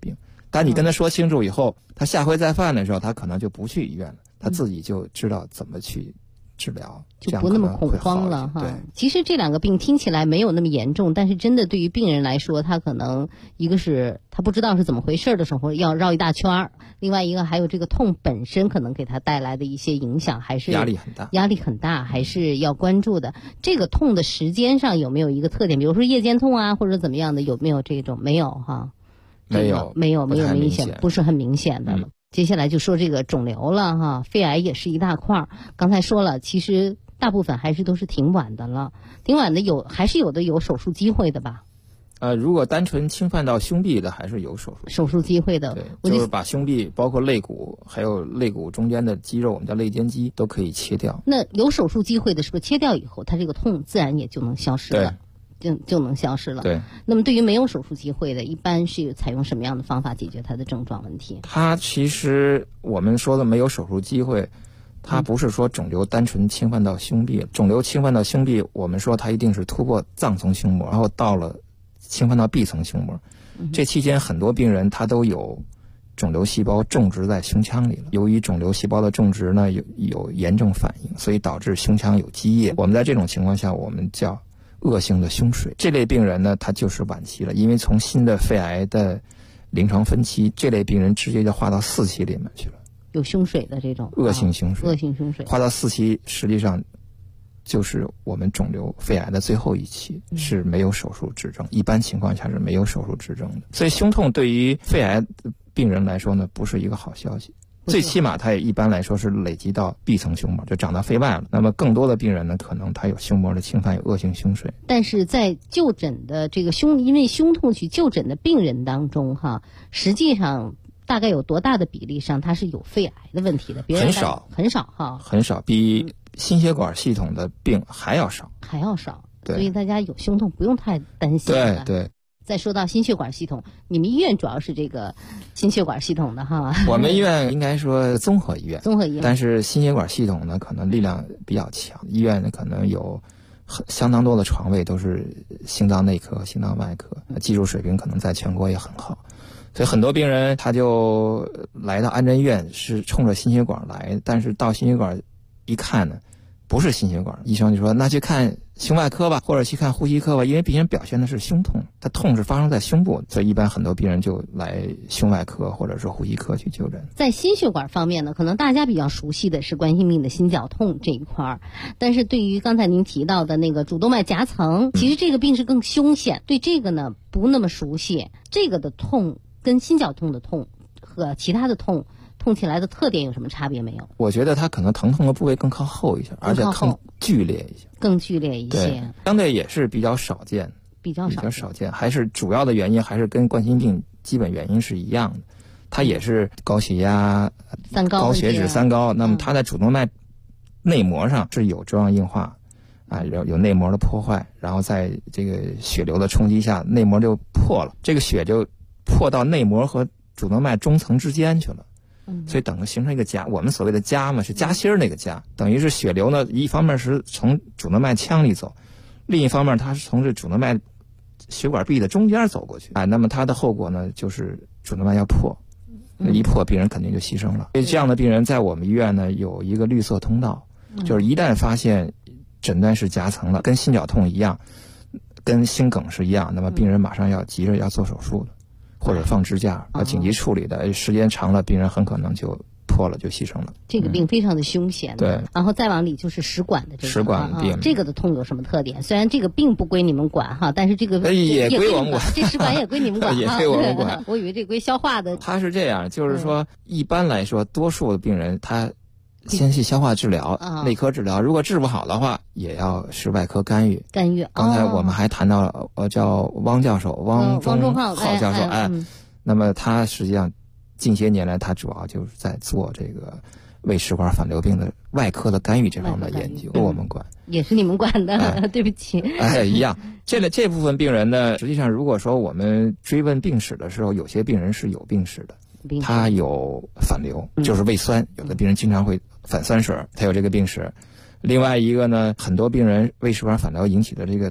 S9: 但你跟他说清楚以后，他下回再犯的时候，他可能就不去医院了，他自己就知道怎么去治疗，
S8: 就不那么恐慌了哈。
S9: 对，
S8: 其实这两个病听起来没有那么严重，但是真的对于病人来说，他可能一个是他不知道是怎么回事的时候要绕一大圈儿，另外一个还有这个痛本身可能给他带来的一些影响，还是
S9: 压力很大，
S8: 还是要关注的。这个痛的时间上有没有一个特点？比如说夜间痛啊，或者怎么样的，有没有这种？没有哈，
S9: 没有
S8: 明显，不是很明显的了。接下来就说这个肿瘤了哈，肺癌也是一大块。刚才说了，其实大部分还是都是挺晚的了，挺晚的还是有的有手术机会的吧？
S9: 如果单纯侵犯到胸壁的，还是有手术
S8: 机会的。
S9: 对，就是把胸壁包括肋骨，还有肋骨中间的肌肉，我们叫肋间肌，都可以切掉。
S8: 那有手术机会的，是不是切掉以后，它这个痛自然也就能消失了？就能消失了。
S9: 对。
S8: 那么对于没有手术机会的，一般是采用什么样的方法解决它的症状问题？
S9: 它其实我们说的没有手术机会，它不是说肿瘤单纯侵犯到胸壁，肿瘤侵犯到胸壁，我们说它一定是突破脏层胸膜，然后到了侵犯到壁层胸膜。这期间很多病人他都有肿瘤细胞种植在胸腔里了，由于肿瘤细胞的种植呢有炎症反应，所以导致胸腔有积液。我们在这种情况下，我们叫恶性的胸水。这类病人呢，他就是晚期了，因为从新的肺癌的临床分期，这类病人直接就划到4期里面去了。
S8: 有胸水的这种
S9: 恶性胸水，
S8: 恶性胸水
S9: 划到4期，实际上就是我们肿瘤肺癌的最后一期，是没有手术治证，一般情况下是没有手术治证的。所以胸痛对于肺癌病人来说呢，不是一个好消息。最起码它也一般来说是累积到壁层胸膜，就长到肺外了。那么更多的病人呢，可能他有胸膜的侵犯，有恶性胸水。
S8: 但是在就诊的这个因为胸痛去就诊的病人当中哈，实际上大概有多大的比例上他是有肺癌的问题的？
S9: 很少
S8: 哈，
S9: 很少，比心血管系统的病还要少。
S8: 所以大家有胸痛不用太担心。
S9: 对。
S8: 再说到心血管系统，你们医院主要是这个心血管系统的哈？
S9: 我们医院应该说综合医院，但是心血管系统呢，可能力量比较强。医院呢，可能有相当多的床位都是心脏内科、心脏外科，技术水平可能在全国也很好。所以很多病人他就来到安贞医院是冲着心血管来，但是到心血管一看呢，不是心血管，医生就说那去看胸外科吧，或者去看呼吸科吧，因为病人表现的是胸痛，他痛是发生在胸部，所以一般很多病人就来胸外科或者是呼吸科去就诊。
S8: 在心血管方面呢，可能大家比较熟悉的是冠心病的心绞痛这一块，但是对于刚才您提到的那个主动脉夹层，其实这个病是更凶险，对这个呢不那么熟悉。这个的痛跟心绞痛的痛和其他的痛起来的特点有什么差别没有？
S9: 我觉得它可能疼痛的部位更靠后一些，而且更剧烈一些。
S8: 对，
S9: 相对也是比较少见，还是主要的原因还是跟冠心病基本原因是一样的，它也是高血压、高血脂、三高。那么它在主动脉内膜上是有粥样硬化有内膜的破坏，然后在这个血流的冲击下，内膜就破了，这个血就破到内膜和主动脉中层之间去了。所以等于形成一个夹，我们所谓的夹嘛，是夹心儿那个夹，等于是血流呢，一方面是从主动脉腔里走，另一方面它是从这主动脉血管壁的中间走过去那么它的后果呢，就是主动脉要破，一破病人肯定就牺牲了。所以这样的病人在我们医院呢有一个绿色通道，就是一旦发现诊断是夹层了，跟心绞痛一样，跟心梗是一样，那么病人马上要急着要做手术的。或者放支架紧急处理的，时间长了病人很可能就破了，就牺牲了。
S8: 这个病非常的凶险。
S9: 对，
S8: 然后再往里就是食管的这个
S9: 食管病，
S8: 这个的痛有什么特点？虽然这个病不归你们管哈，但是这个
S9: 也归我们管，
S8: 这食管也归你们管
S9: 也归我们管。
S8: 我以为这归消化的。
S9: 它是这样，就是说一般来说，多数的病人他先去消化治疗、内科治疗，如果治不好的话，也要是外科干预。刚才我们还谈到了，叫汪教授，汪忠浩教授，那么他实际上近些年来，他主要就是在做这个胃食管反流病的外科的干预这方面的研究，我们管，
S8: 也是你们管的，对不起。
S9: 一样。这部分病人呢，实际上如果说我们追问病史的时候，有些病人是有病史的。他有反流，就是胃酸，有的病人经常会反酸水，他有这个病史。另外一个呢，很多病人胃食管反流引起的这个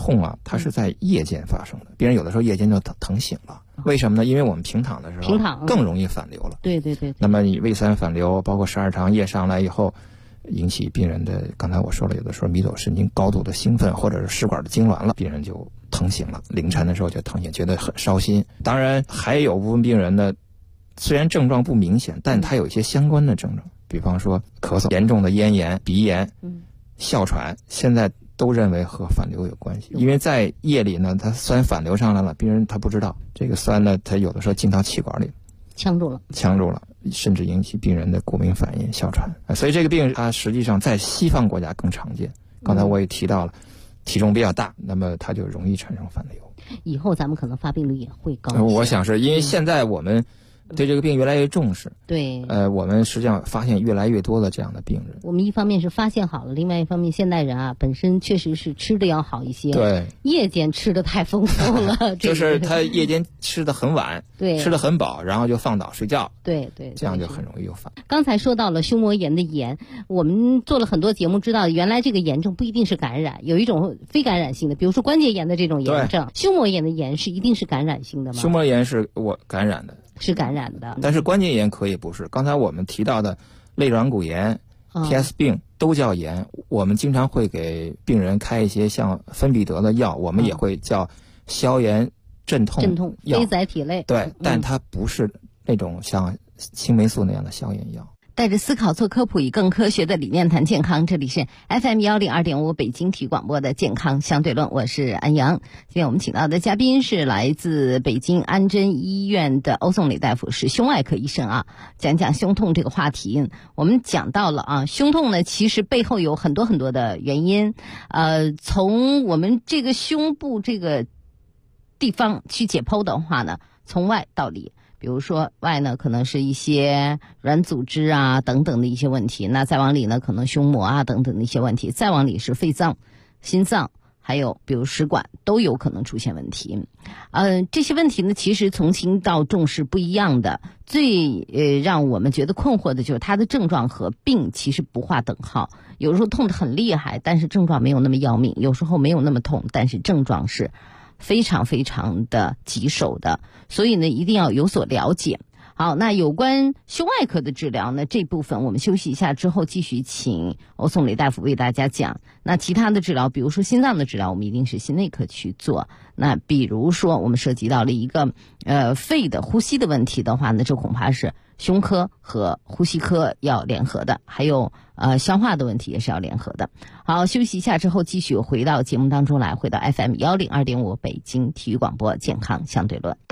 S9: 痛啊，它是在夜间发生的，病人有的时候夜间就疼醒了。为什么呢？因为我们平躺的时候更容易反流了。
S8: 对。
S9: 那么你胃酸反流，包括十二肠液上来以后，引起病人的，刚才我说了，有的时候迷走神经高度的兴奋，或者是食管的痉挛了，病人就疼醒了，凌晨的时候就疼醒，觉得很烧心。当然还有部分病人呢，虽然症状不明显，但他有一些相关的症状，比方说咳嗽、严重的咽炎、鼻炎、哮喘，现在都认为和反流有关系。因为在夜里呢，它酸反流上来了，病人他不知道，这个酸呢，它有的时候进到气管里，呛住了，甚至引起病人的过敏反应、哮喘。所以这个病它实际上在西方国家更常见。刚才我也提到了，体重比较大，那么它就容易产生反流。
S8: 以后咱们可能发病率也会高。
S9: 我想是因为现在我们对这个病越来越重视。
S8: 对。
S9: 我们实际上发现越来越多的这样的病人。
S8: 我们一方面是发现好了，另外一方面现代人啊本身确实是吃的要好一些。
S9: 对。
S8: 夜间吃的太丰富了。
S9: 就是他夜间吃的很晚，
S8: 对，
S9: 吃的很饱，然后就放倒睡觉。
S8: 对，
S9: 这样就很容易有反。
S8: 刚才说到了胸膜炎的炎，我们做了很多节目，知道原来这个炎症不一定是感染，有一种非感染性的，比如说关节炎的这种炎症。胸膜炎的炎是一定是感染性的吗？
S9: 胸膜炎是感染的。
S8: 是感染的，
S9: 但是关节炎可以不是。刚才我们提到的肋软骨炎、TS 病都叫炎，我们经常会给病人开一些像芬必得的药，我们也会叫消炎镇痛药，
S8: 非甾体类。
S9: 对，但它不是那种像青霉素那样的消炎药。
S8: 带着思考做科普，以更科学的理念谈健康。这里是 FM102.5 北京体育广播的健康相对论，我是安阳。今天我们请到的嘉宾是来自北京安贞医院的欧颂磊大夫，是胸外科医生啊。讲讲胸痛这个话题，我们讲到了啊，胸痛呢其实背后有很多很多的原因。从我们这个胸部这个地方去解剖的话呢，从外到里。比如说外呢可能是一些软组织啊等等的一些问题，那再往里呢可能胸膜啊等等的一些问题，再往里是肺脏、心脏，还有比如食管都有可能出现问题。这些问题呢其实从轻到重是不一样的，最让我们觉得困惑的就是它的症状和病其实不划等号，有时候痛得很厉害，但是症状没有那么要命，有时候没有那么痛，但是症状是非常非常的棘手的，所以呢一定要有所了解。好，那有关胸外科的治疗呢，这部分我们休息一下之后继续请欧颂磊大夫为大家讲。那其他的治疗，比如说心脏的治疗，我们一定是心内科去做。那比如说我们涉及到了一个肺的呼吸的问题的话呢，这恐怕是胸科和呼吸科要联合的，还有消化的问题也是要联合的。好，休息一下之后继续回到节目当中来，回到 FM102.5 北京体育广播健康相对论。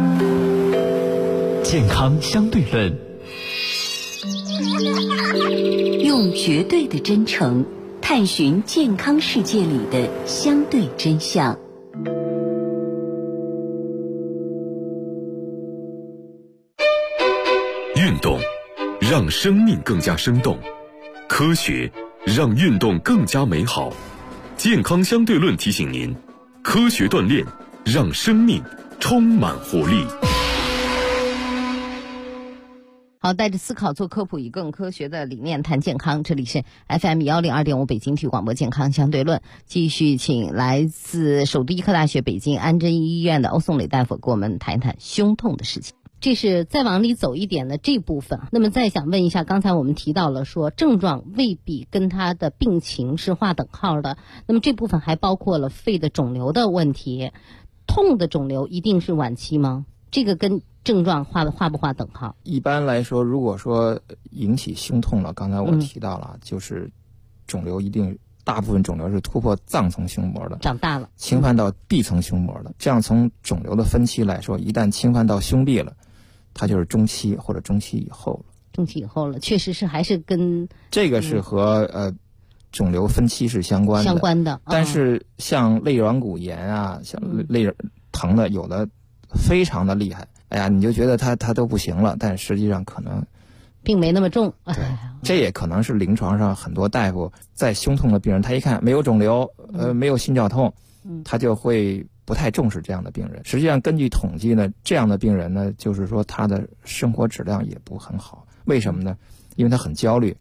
S13: 健康相对论，
S14: 用绝对的真诚探寻健康世界里的相对真相。
S1: 运动让生命更加生动，科学让运动更加美好。健康相对论提醒您，科学锻炼让生命充满活力。
S8: 好，带着思考做科普，以更科学的理念谈健康。这里是 FM102.5 北京体育广播健康相对论，继续请来自首都医科大学北京安贞医院的欧颂磊大夫给我们谈一谈胸痛的事情。这是再往里走一点的这部分。那么再想问一下，刚才我们提到了说症状未必跟他的病情是划等号的，那么这部分还包括了肺的肿瘤的问题。痛的肿瘤一定是晚期吗？这个跟症状划不划等号？
S9: 一般来说，如果说引起胸痛了，刚才我提到了，就是肿瘤一定大部分肿瘤是突破脏层胸膜的，
S8: 长大了，
S9: 侵犯到壁层胸膜的。这样从肿瘤的分期来说，一旦侵犯到胸壁了，它就是中期或者中期以后了。
S8: 中期以后了，确实是还是跟
S9: 这个是和肿瘤分期是相关的。但是像肋软骨炎啊，像肋疼的有的非常的厉害，哎呀，你就觉得他都不行了，但实际上可能
S8: 并没那么重。
S9: 对，这也可能是临床上很多大夫在胸痛的病人，他一看没有肿瘤，没有心绞痛，他就会不太重视这样的病人。实际上根据统计呢，这样的病人呢，就是说他的生活质量也不很好。为什么呢？因为他很焦虑，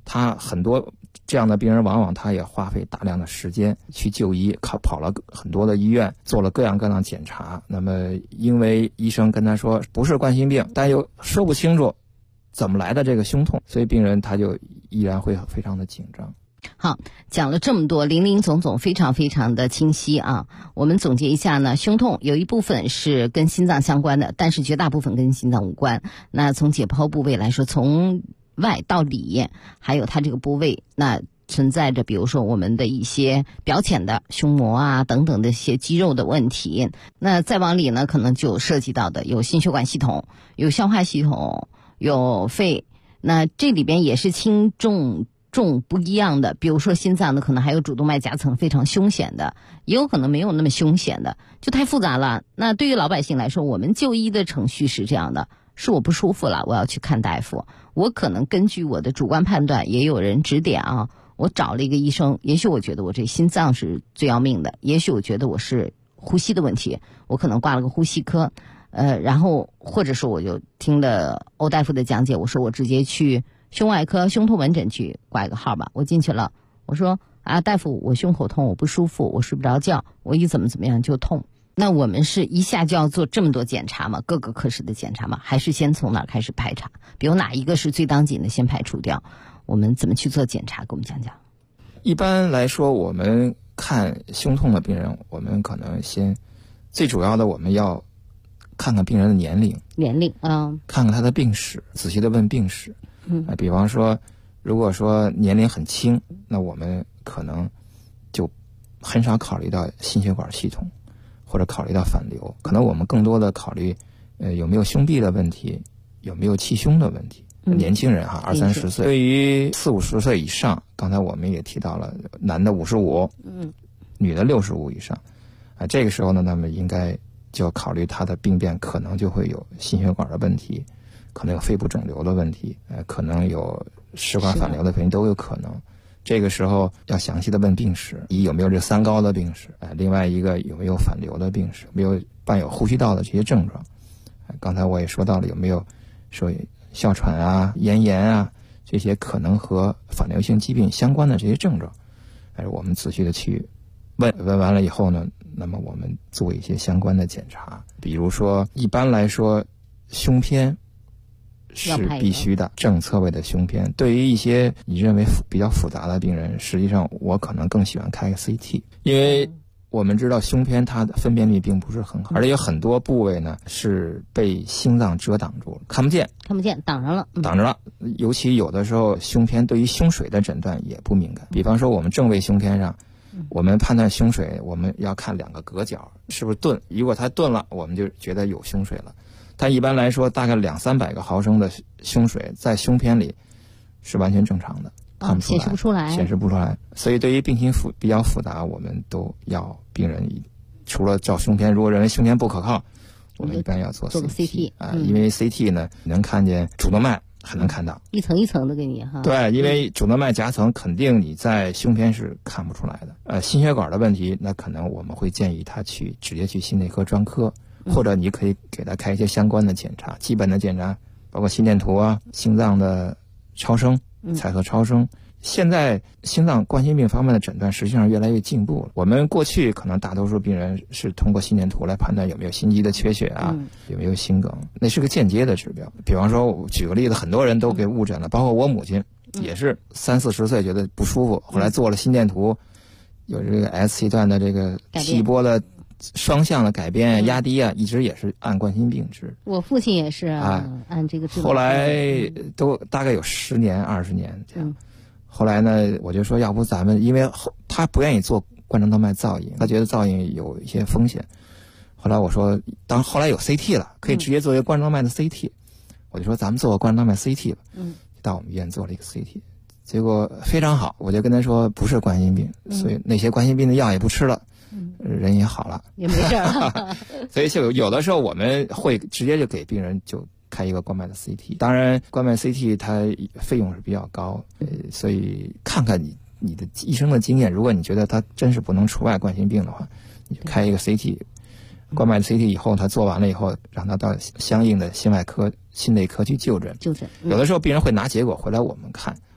S9: 他很多这样的病人往往他也花费大量的时间去就医，跑了很多的医院，做了各样各样的检查。那么因为医生跟他说不是冠心病，但又说不清楚怎么来的这个胸痛，所以病人他就依然会非常的紧张。
S8: 好，讲了这么多，林林总总，非常非常的清晰啊。我们总结一下呢，胸痛有一部分是跟心脏相关的，但是绝大部分跟心脏无关。那从解剖部位来说，从外到里，还有它这个部位，那存在着比如说我们的一些表浅的胸膜啊等等的一些肌肉的问题。那再往里呢，可能就涉及到的有心血管系统，有消化系统，有肺。那这里边也是轻重不一样的，比如说心脏的可能还有主动脉夹层非常凶险的，也有可能没有那么凶险的，就太复杂了。那对于老百姓来说，我们就医的程序是这样的，是我不舒服了，我要去看大夫，我可能根据我的主观判断，也有人指点啊，我找了一个医生，也许我觉得我这心脏是最要命的，也许我觉得我是呼吸的问题，我可能挂了个呼吸科，然后或者说我就听了欧大夫的讲解，我说我直接去胸外科胸痛门诊去挂一个号吧。我进去了，我说啊，大夫，我胸口痛，我不舒服，我睡不着觉，我一怎么样就痛。那我们是一下就要做这么多检查吗？各个科室的检查吗？还是先从哪儿开始排查？比如哪一个是最当紧的，先排除掉？我们怎么去做检查？给我们讲讲。
S9: 一般来说，我们看胸痛的病人，我们可能最主要的我们要看看病人的年龄，看看他的病史，仔细的问病史。比方说，如果说年龄很轻，那我们可能就很少考虑到心血管系统，或者考虑到反流，可能我们更多的考虑有没有胸壁的问题，有没有气胸的问题。年轻人哈，20-30岁，对于40-50岁以上，刚才我们也提到了，男的55，女的65以上，这个时候呢，那么应该就要考虑他的病变，可能就会有心血管的问题，可能有肺部肿瘤的问题，可能有食管反流的问题，都有可能。这个时候要详细的问病史，有没有这3高的病史，另外一个有没有反流的病史，有没有伴有呼吸道的这些症状。刚才我也说到了，有没有说哮喘啊、咽炎啊，这些可能和反流性疾病相关的这些症状，我们仔细的去问完了以后呢，那么我们做一些相关的检查。比如说一般来说胸片是必须的，正侧位的胸片。对于一些你认为比较复杂的病人，实际上我可能更喜欢开个 CT， 因为我们知道胸片它的分辨率并不是很好，而且有很多部位呢是被心脏遮挡住了，看不见，挡着了。尤其有的时候胸片对于胸水的诊断也不敏感。比方说我们正位胸片上，我们判断胸水，我们要看2个隔角是不是钝，如果它钝了，我们就觉得有胸水了。但一般来说，大概200-300个毫升的胸水在胸片里是完全正常的，看不出来，显示不出来。所以对于病情比较复杂，我们都要病人除了照胸片，如果认为胸片不可靠，我们一般要做 CT 因为 CT 呢能看见主动脉，还能看到
S8: 一层一层的给你哈。
S9: 对，因为主动脉夹层肯定你在胸片是看不出来的。心血管的问题，那可能我们会建议他直接去心内科专科。或者你可以给他开一些相关的检查，基本的检查包括心电图啊、心脏的超声、彩色超声。现在心脏冠心病方面的诊断实际上越来越进步了。我们过去可能大多数病人是通过心电图来判断有没有心肌的缺血啊，有没有心梗，那是个间接的指标。比方说我举个例子，很多人都给误诊了，包括我母亲也是30-40岁觉得不舒服，后来做了心电图，有这个 S 期段的这个气波的双向的改变压低啊，一直也是按冠心病治。
S8: 我父亲也是按这个治。
S9: 后来都大概有10年20年这样。后来呢，我就说要不咱们，因为他不愿意做冠状动脉造影，他觉得造影有一些风险。后来我说，后来有 CT 了，可以直接做一个冠状动脉的 CT，我就说咱们做个冠状动脉 CT 吧。到我们医院做了一个 CT， 结果非常好，我就跟他说不是冠心病，所以那些冠心病的药也不吃了。人也好了，
S8: 也没事了。
S9: 所以就有的时候我们会直接就给病人就开一个冠脉的 CT。当然，冠脉 CT 它费用是比较高，所以看看你的医生的经验，如果你觉得它真是不能除外冠心病的话，你就开一个 CT。冠脉 CT 以后，他做完了以后，让他到相应的心外科、心内科去就诊。有的时候病人会拿结果回来我们看，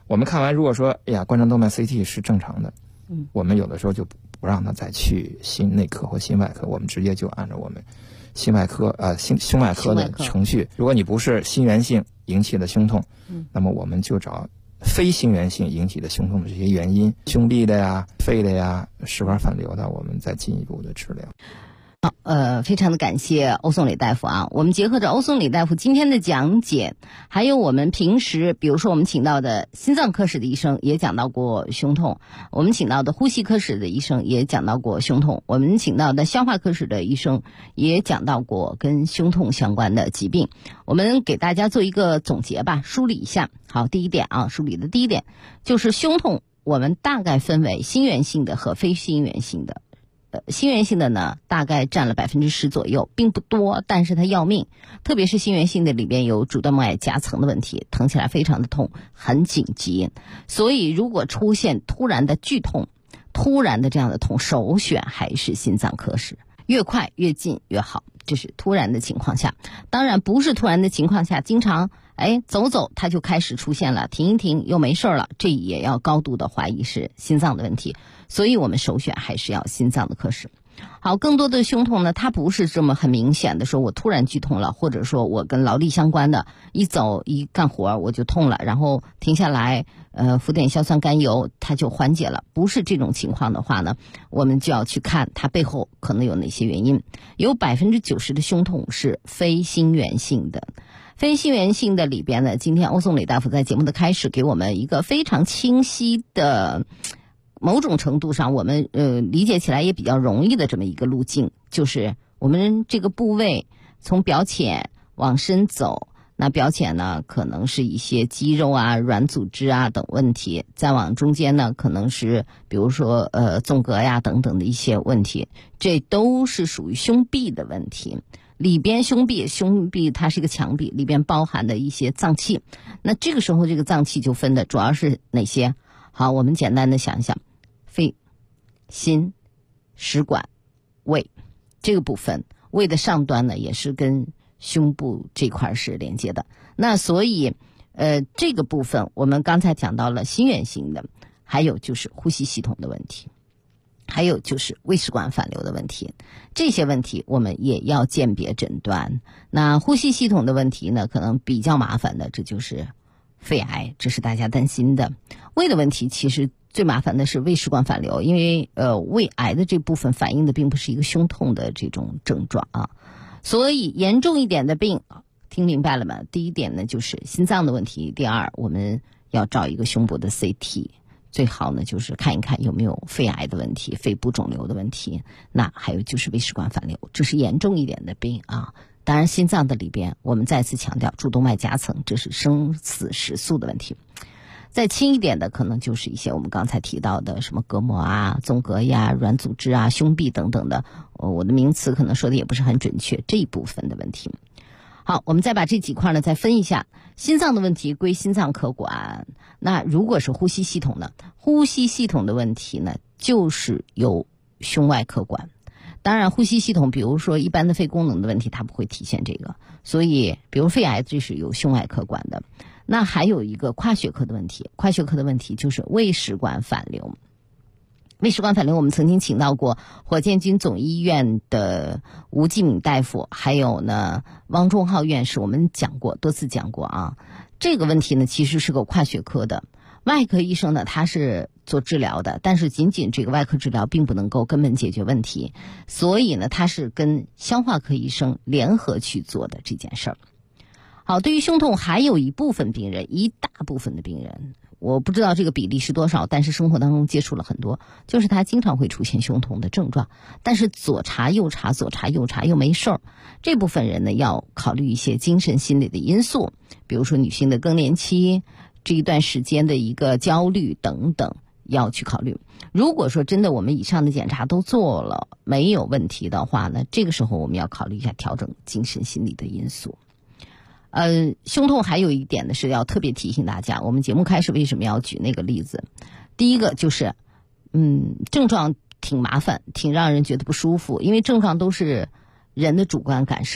S9: 我们看完如果说哎呀冠状动脉 CT 是正常的，我们有的时候就不让他再去心内科或心外科，我们直接就按照我们心外科胸外科的程序。如果你不是心源性引起的胸痛，那么我们就找非心源性引起的胸痛的这些原因，胸壁的呀、肺的呀、食管反流的，我们再进一步的治疗。
S8: 好，非常的感谢欧颂礼大夫啊！我们结合着欧颂礼大夫今天的讲解，还有我们平时，比如说我们请到的心脏科室的医生也讲到过胸痛，我们请到的呼吸科室的医生也讲到过胸痛，我们请到的消化科室的医生也讲到过跟胸痛相关的疾病。我们给大家做一个总结吧，梳理一下。好，第一点啊，梳理的第一点就是胸痛，我们大概分为心源性的和非心源性的。心源性的呢，大概占了10%左右，并不多，但是它要命。特别是心源性的里边有主动脉夹层的问题，疼起来非常的痛，很紧急。所以如果出现突然的剧痛，突然的这样的痛，首选还是心脏科室，越快越近越好。这是突然的情况下，当然不是突然的情况下，经常走走它就开始出现了，停一停又没事了，这也要高度的怀疑是心脏的问题，所以我们首选还是要心脏的科室。好，更多的胸痛呢，它不是这么很明显的说我突然剧痛了，或者说我跟劳力相关的，一走一干活我就痛了，然后停下来服点硝酸甘油它就缓解了，不是这种情况的话呢，我们就要去看它背后可能有哪些原因。有90%的胸痛是非心源性的，非心源性的里边呢，今天欧颂礼大夫在节目的开始给我们一个非常清晰的，某种程度上我们理解起来也比较容易的这么一个路径，就是我们这个部位从表浅往深走，那表浅呢可能是一些肌肉啊、软组织啊等问题，再往中间呢可能是比如说纵隔呀等等的一些问题，这都是属于胸壁的问题。里边胸壁它是一个墙壁，里边包含的一些脏器，那这个时候这个脏器就分的主要是哪些？好，我们简单的想一想，肺、心、食管、胃这个部分，胃的上端呢也是跟胸部这块是连接的。那所以这个部分我们刚才讲到了心源性的，还有就是呼吸系统的问题，还有就是胃食管反流的问题，这些问题我们也要鉴别诊断。那呼吸系统的问题呢，可能比较麻烦的，这就是肺癌，这是大家担心的。胃的问题其实最麻烦的是胃食管反流，因为胃癌的这部分反映的并不是一个胸痛的这种症状啊。所以严重一点的病，听明白了吗？第一点呢就是心脏的问题，第二我们要找一个胸部的 CT， 最好呢就是看一看有没有肺癌的问题、肺部肿瘤的问题，那还有就是胃食管反流，这是严重一点的病啊。当然心脏的里边我们再次强调主动脉夹层，这是生死时速的问题。再轻一点的可能就是一些我们刚才提到的什么隔膜啊、纵隔呀、软组织啊、胸壁等等的，我的名词可能说的也不是很准确，这一部分的问题。好，我们再把这几块呢再分一下。心脏的问题归心脏科管，那如果是呼吸系统呢，呼吸系统的问题呢就是由胸外科管。当然呼吸系统比如说一般的肺功能的问题它不会体现这个，所以比如肺癌这是由胸外科管的。那还有一个跨学科的问题，跨学科的问题就是胃食管反流。胃食管反流我们曾经请到过火箭军总医院的吴继敏大夫，还有呢汪忠浩院士，我们讲过多次讲过啊。这个问题呢其实是个跨学科的，外科医生呢他是做治疗的，但是仅仅这个外科治疗并不能够根本解决问题，所以呢他是跟消化科医生联合去做的这件事儿。好，对于胸痛还有一部分病人，一大部分的病人，我不知道这个比例是多少，但是生活当中接触了很多，就是他经常会出现胸痛的症状，但是左查右查左查右查又没事儿。这部分人呢要考虑一些精神心理的因素，比如说女性的更年期这一段时间的一个焦虑等等要去考虑。如果说真的我们以上的检查都做了没有问题的话呢，这个时候我们要考虑一下调整精神心理的因素。胸痛还有一点呢是要特别提醒大家，我们节目开始为什么要举那个例子？第一个就是症状挺麻烦，挺让人觉得不舒服，因为症状都是人的主观感受。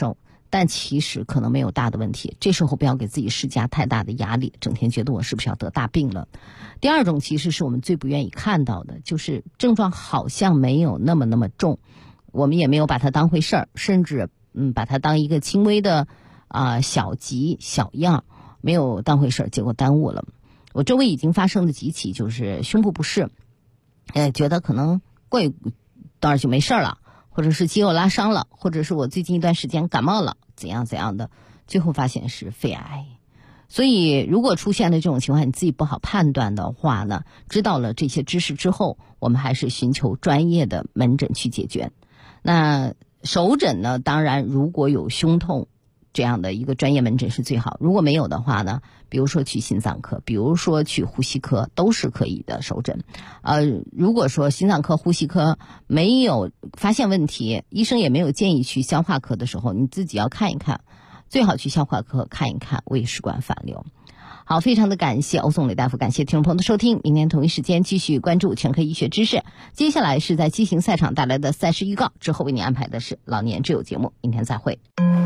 S8: 但其实可能没有大的问题。这时候不要给自己施加太大的压力，整天觉得我是不是要得大病了。第二种其实是我们最不愿意看到的，就是症状好像没有那么重，我们也没有把它当回事儿，甚至把它当一个轻微的小疾小样，没有当回事儿，结果耽误了。我周围已经发生了几起，就是胸部不适，觉得可能过一段就没事了，或者是肌肉拉伤了，或者是我最近一段时间感冒了，怎样的，最后发现是肺癌。所以如果出现了这种情况，你自己不好判断的话呢，知道了这些知识之后，我们还是寻求专业的门诊去解决。那手诊呢，当然如果有胸痛这样的一个专业门诊是最好，如果没有的话呢，比如说去心脏科，比如说去呼吸科，都是可以的手诊。如果说心脏科、呼吸科没有发现问题，医生也没有建议去消化科的时候，你自己要看一看，最好去消化科看一看胃食管反流。好，非常的感谢欧颂磊大夫，感谢听众朋友的收听。明天同一时间继续关注全科医学知识。接下来是在畸形赛场带来的赛事预告，之后为您安排的是老年之友节目。明天再会。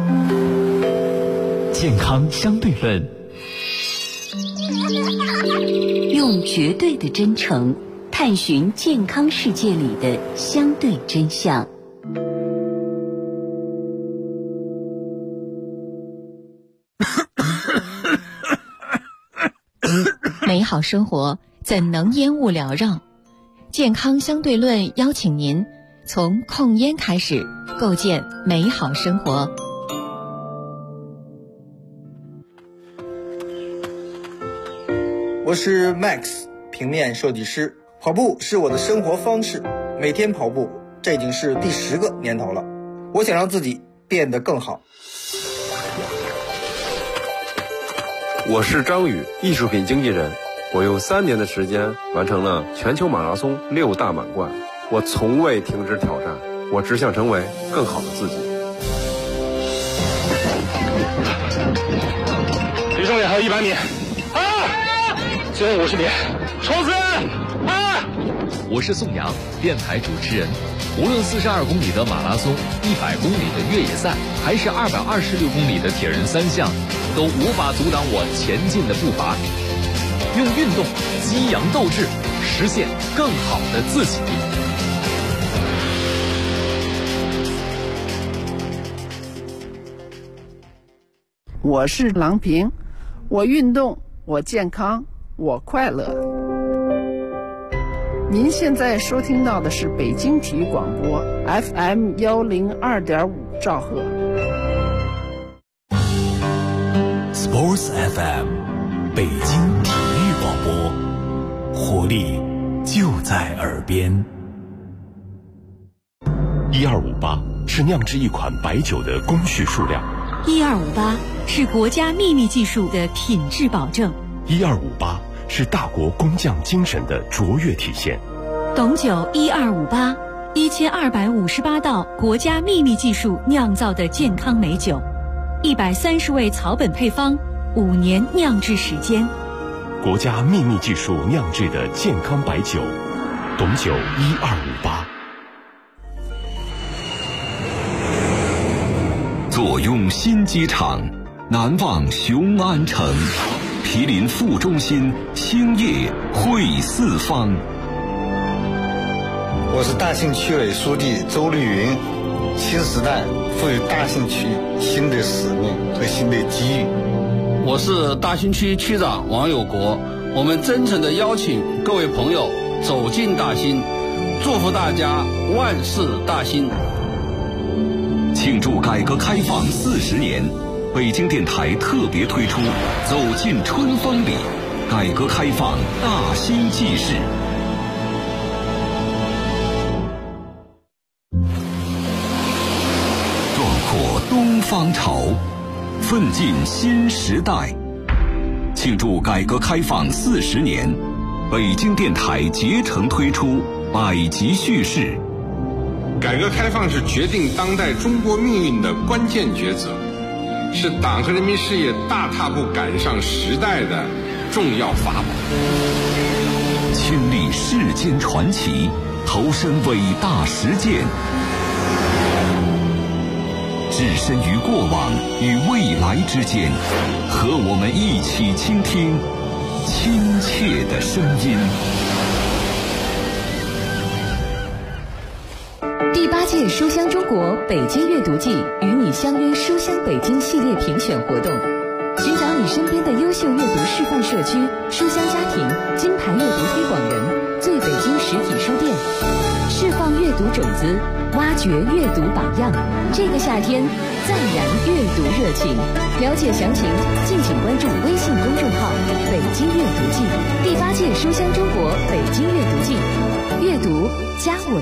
S13: 健康相对论，
S14: 用绝对的真诚探寻健康世界里的相对真相。
S12: 美好生活怎能烟雾缭绕？健康相对论邀请您从控烟开始，构建美好生活。
S15: 我是 Max， 平面设计师。跑步是我的生活方式，每天跑步，这已经是第10个年头了。我想让自己变得更好。
S16: 我是张宇，艺术品经纪人。我用3年的时间完成了全球马拉松6大满贯。我从未停止挑战，我只想成为更好的自己。
S17: 离终点还有100米，最后50米，冲刺！
S10: 我是宋阳，电台主持人。无论42公里的马拉松、100公里的越野赛，还是226公里的铁人3项，都无法阻挡我前进的步伐。用运动激扬斗志，实现更好的自己。
S11: 我是郎平，我运动，我健康，我快乐。您现在收听到的是北京体育广播 FM 102.5兆赫。
S13: Sports FM， 北京体育广播，活力就在耳边。
S18: 1258是酿制一款白酒的工序数量
S19: ，1258是国家秘密技术的品质保证
S18: ，1258是大国工匠精神的卓越体现。
S19: 董酒1258，1258道国家秘密技术酿造的健康美酒，130味草本配方，5年酿制时间。
S18: 国家秘密技术酿制的健康白酒，董酒1258。
S1: 坐拥新机场，难忘雄安城，毗邻副中心，兴业汇四方。
S20: 我是大兴区委书记周绿云。新时代赋予大兴区新的使命和新的机遇。
S21: 我是大兴区区长王有国。我们真诚地邀请各位朋友走进大兴，祝福大家万事大兴。
S1: 庆祝改革开放40年，北京电台特别推出走进春风里，改革开放大兴纪事。壮阔东方潮，奋进新时代。庆祝改革开放40年，北京电台竭诚推出百集叙事。
S22: 改革开放是决定当代中国命运的关键抉择，是党和人民事业大踏步赶上时代的重要法宝。
S1: 亲历世间传奇，投身伟大实践。 置身于过往与未来之间，和我们一起倾听亲切的声音。
S2: 第8届书香中国北京阅读季与你相约书香北京系列评选活动，寻找你身边的优秀阅读示范社区、书香家庭、金牌阅读推广人，最北京实体书店，释放阅读种子，挖掘阅读榜样。这个夏天，再燃阅读热情。了解详情，敬请关注微信公众号“北京阅读季”。第8届书香中国北京阅读季，阅读加我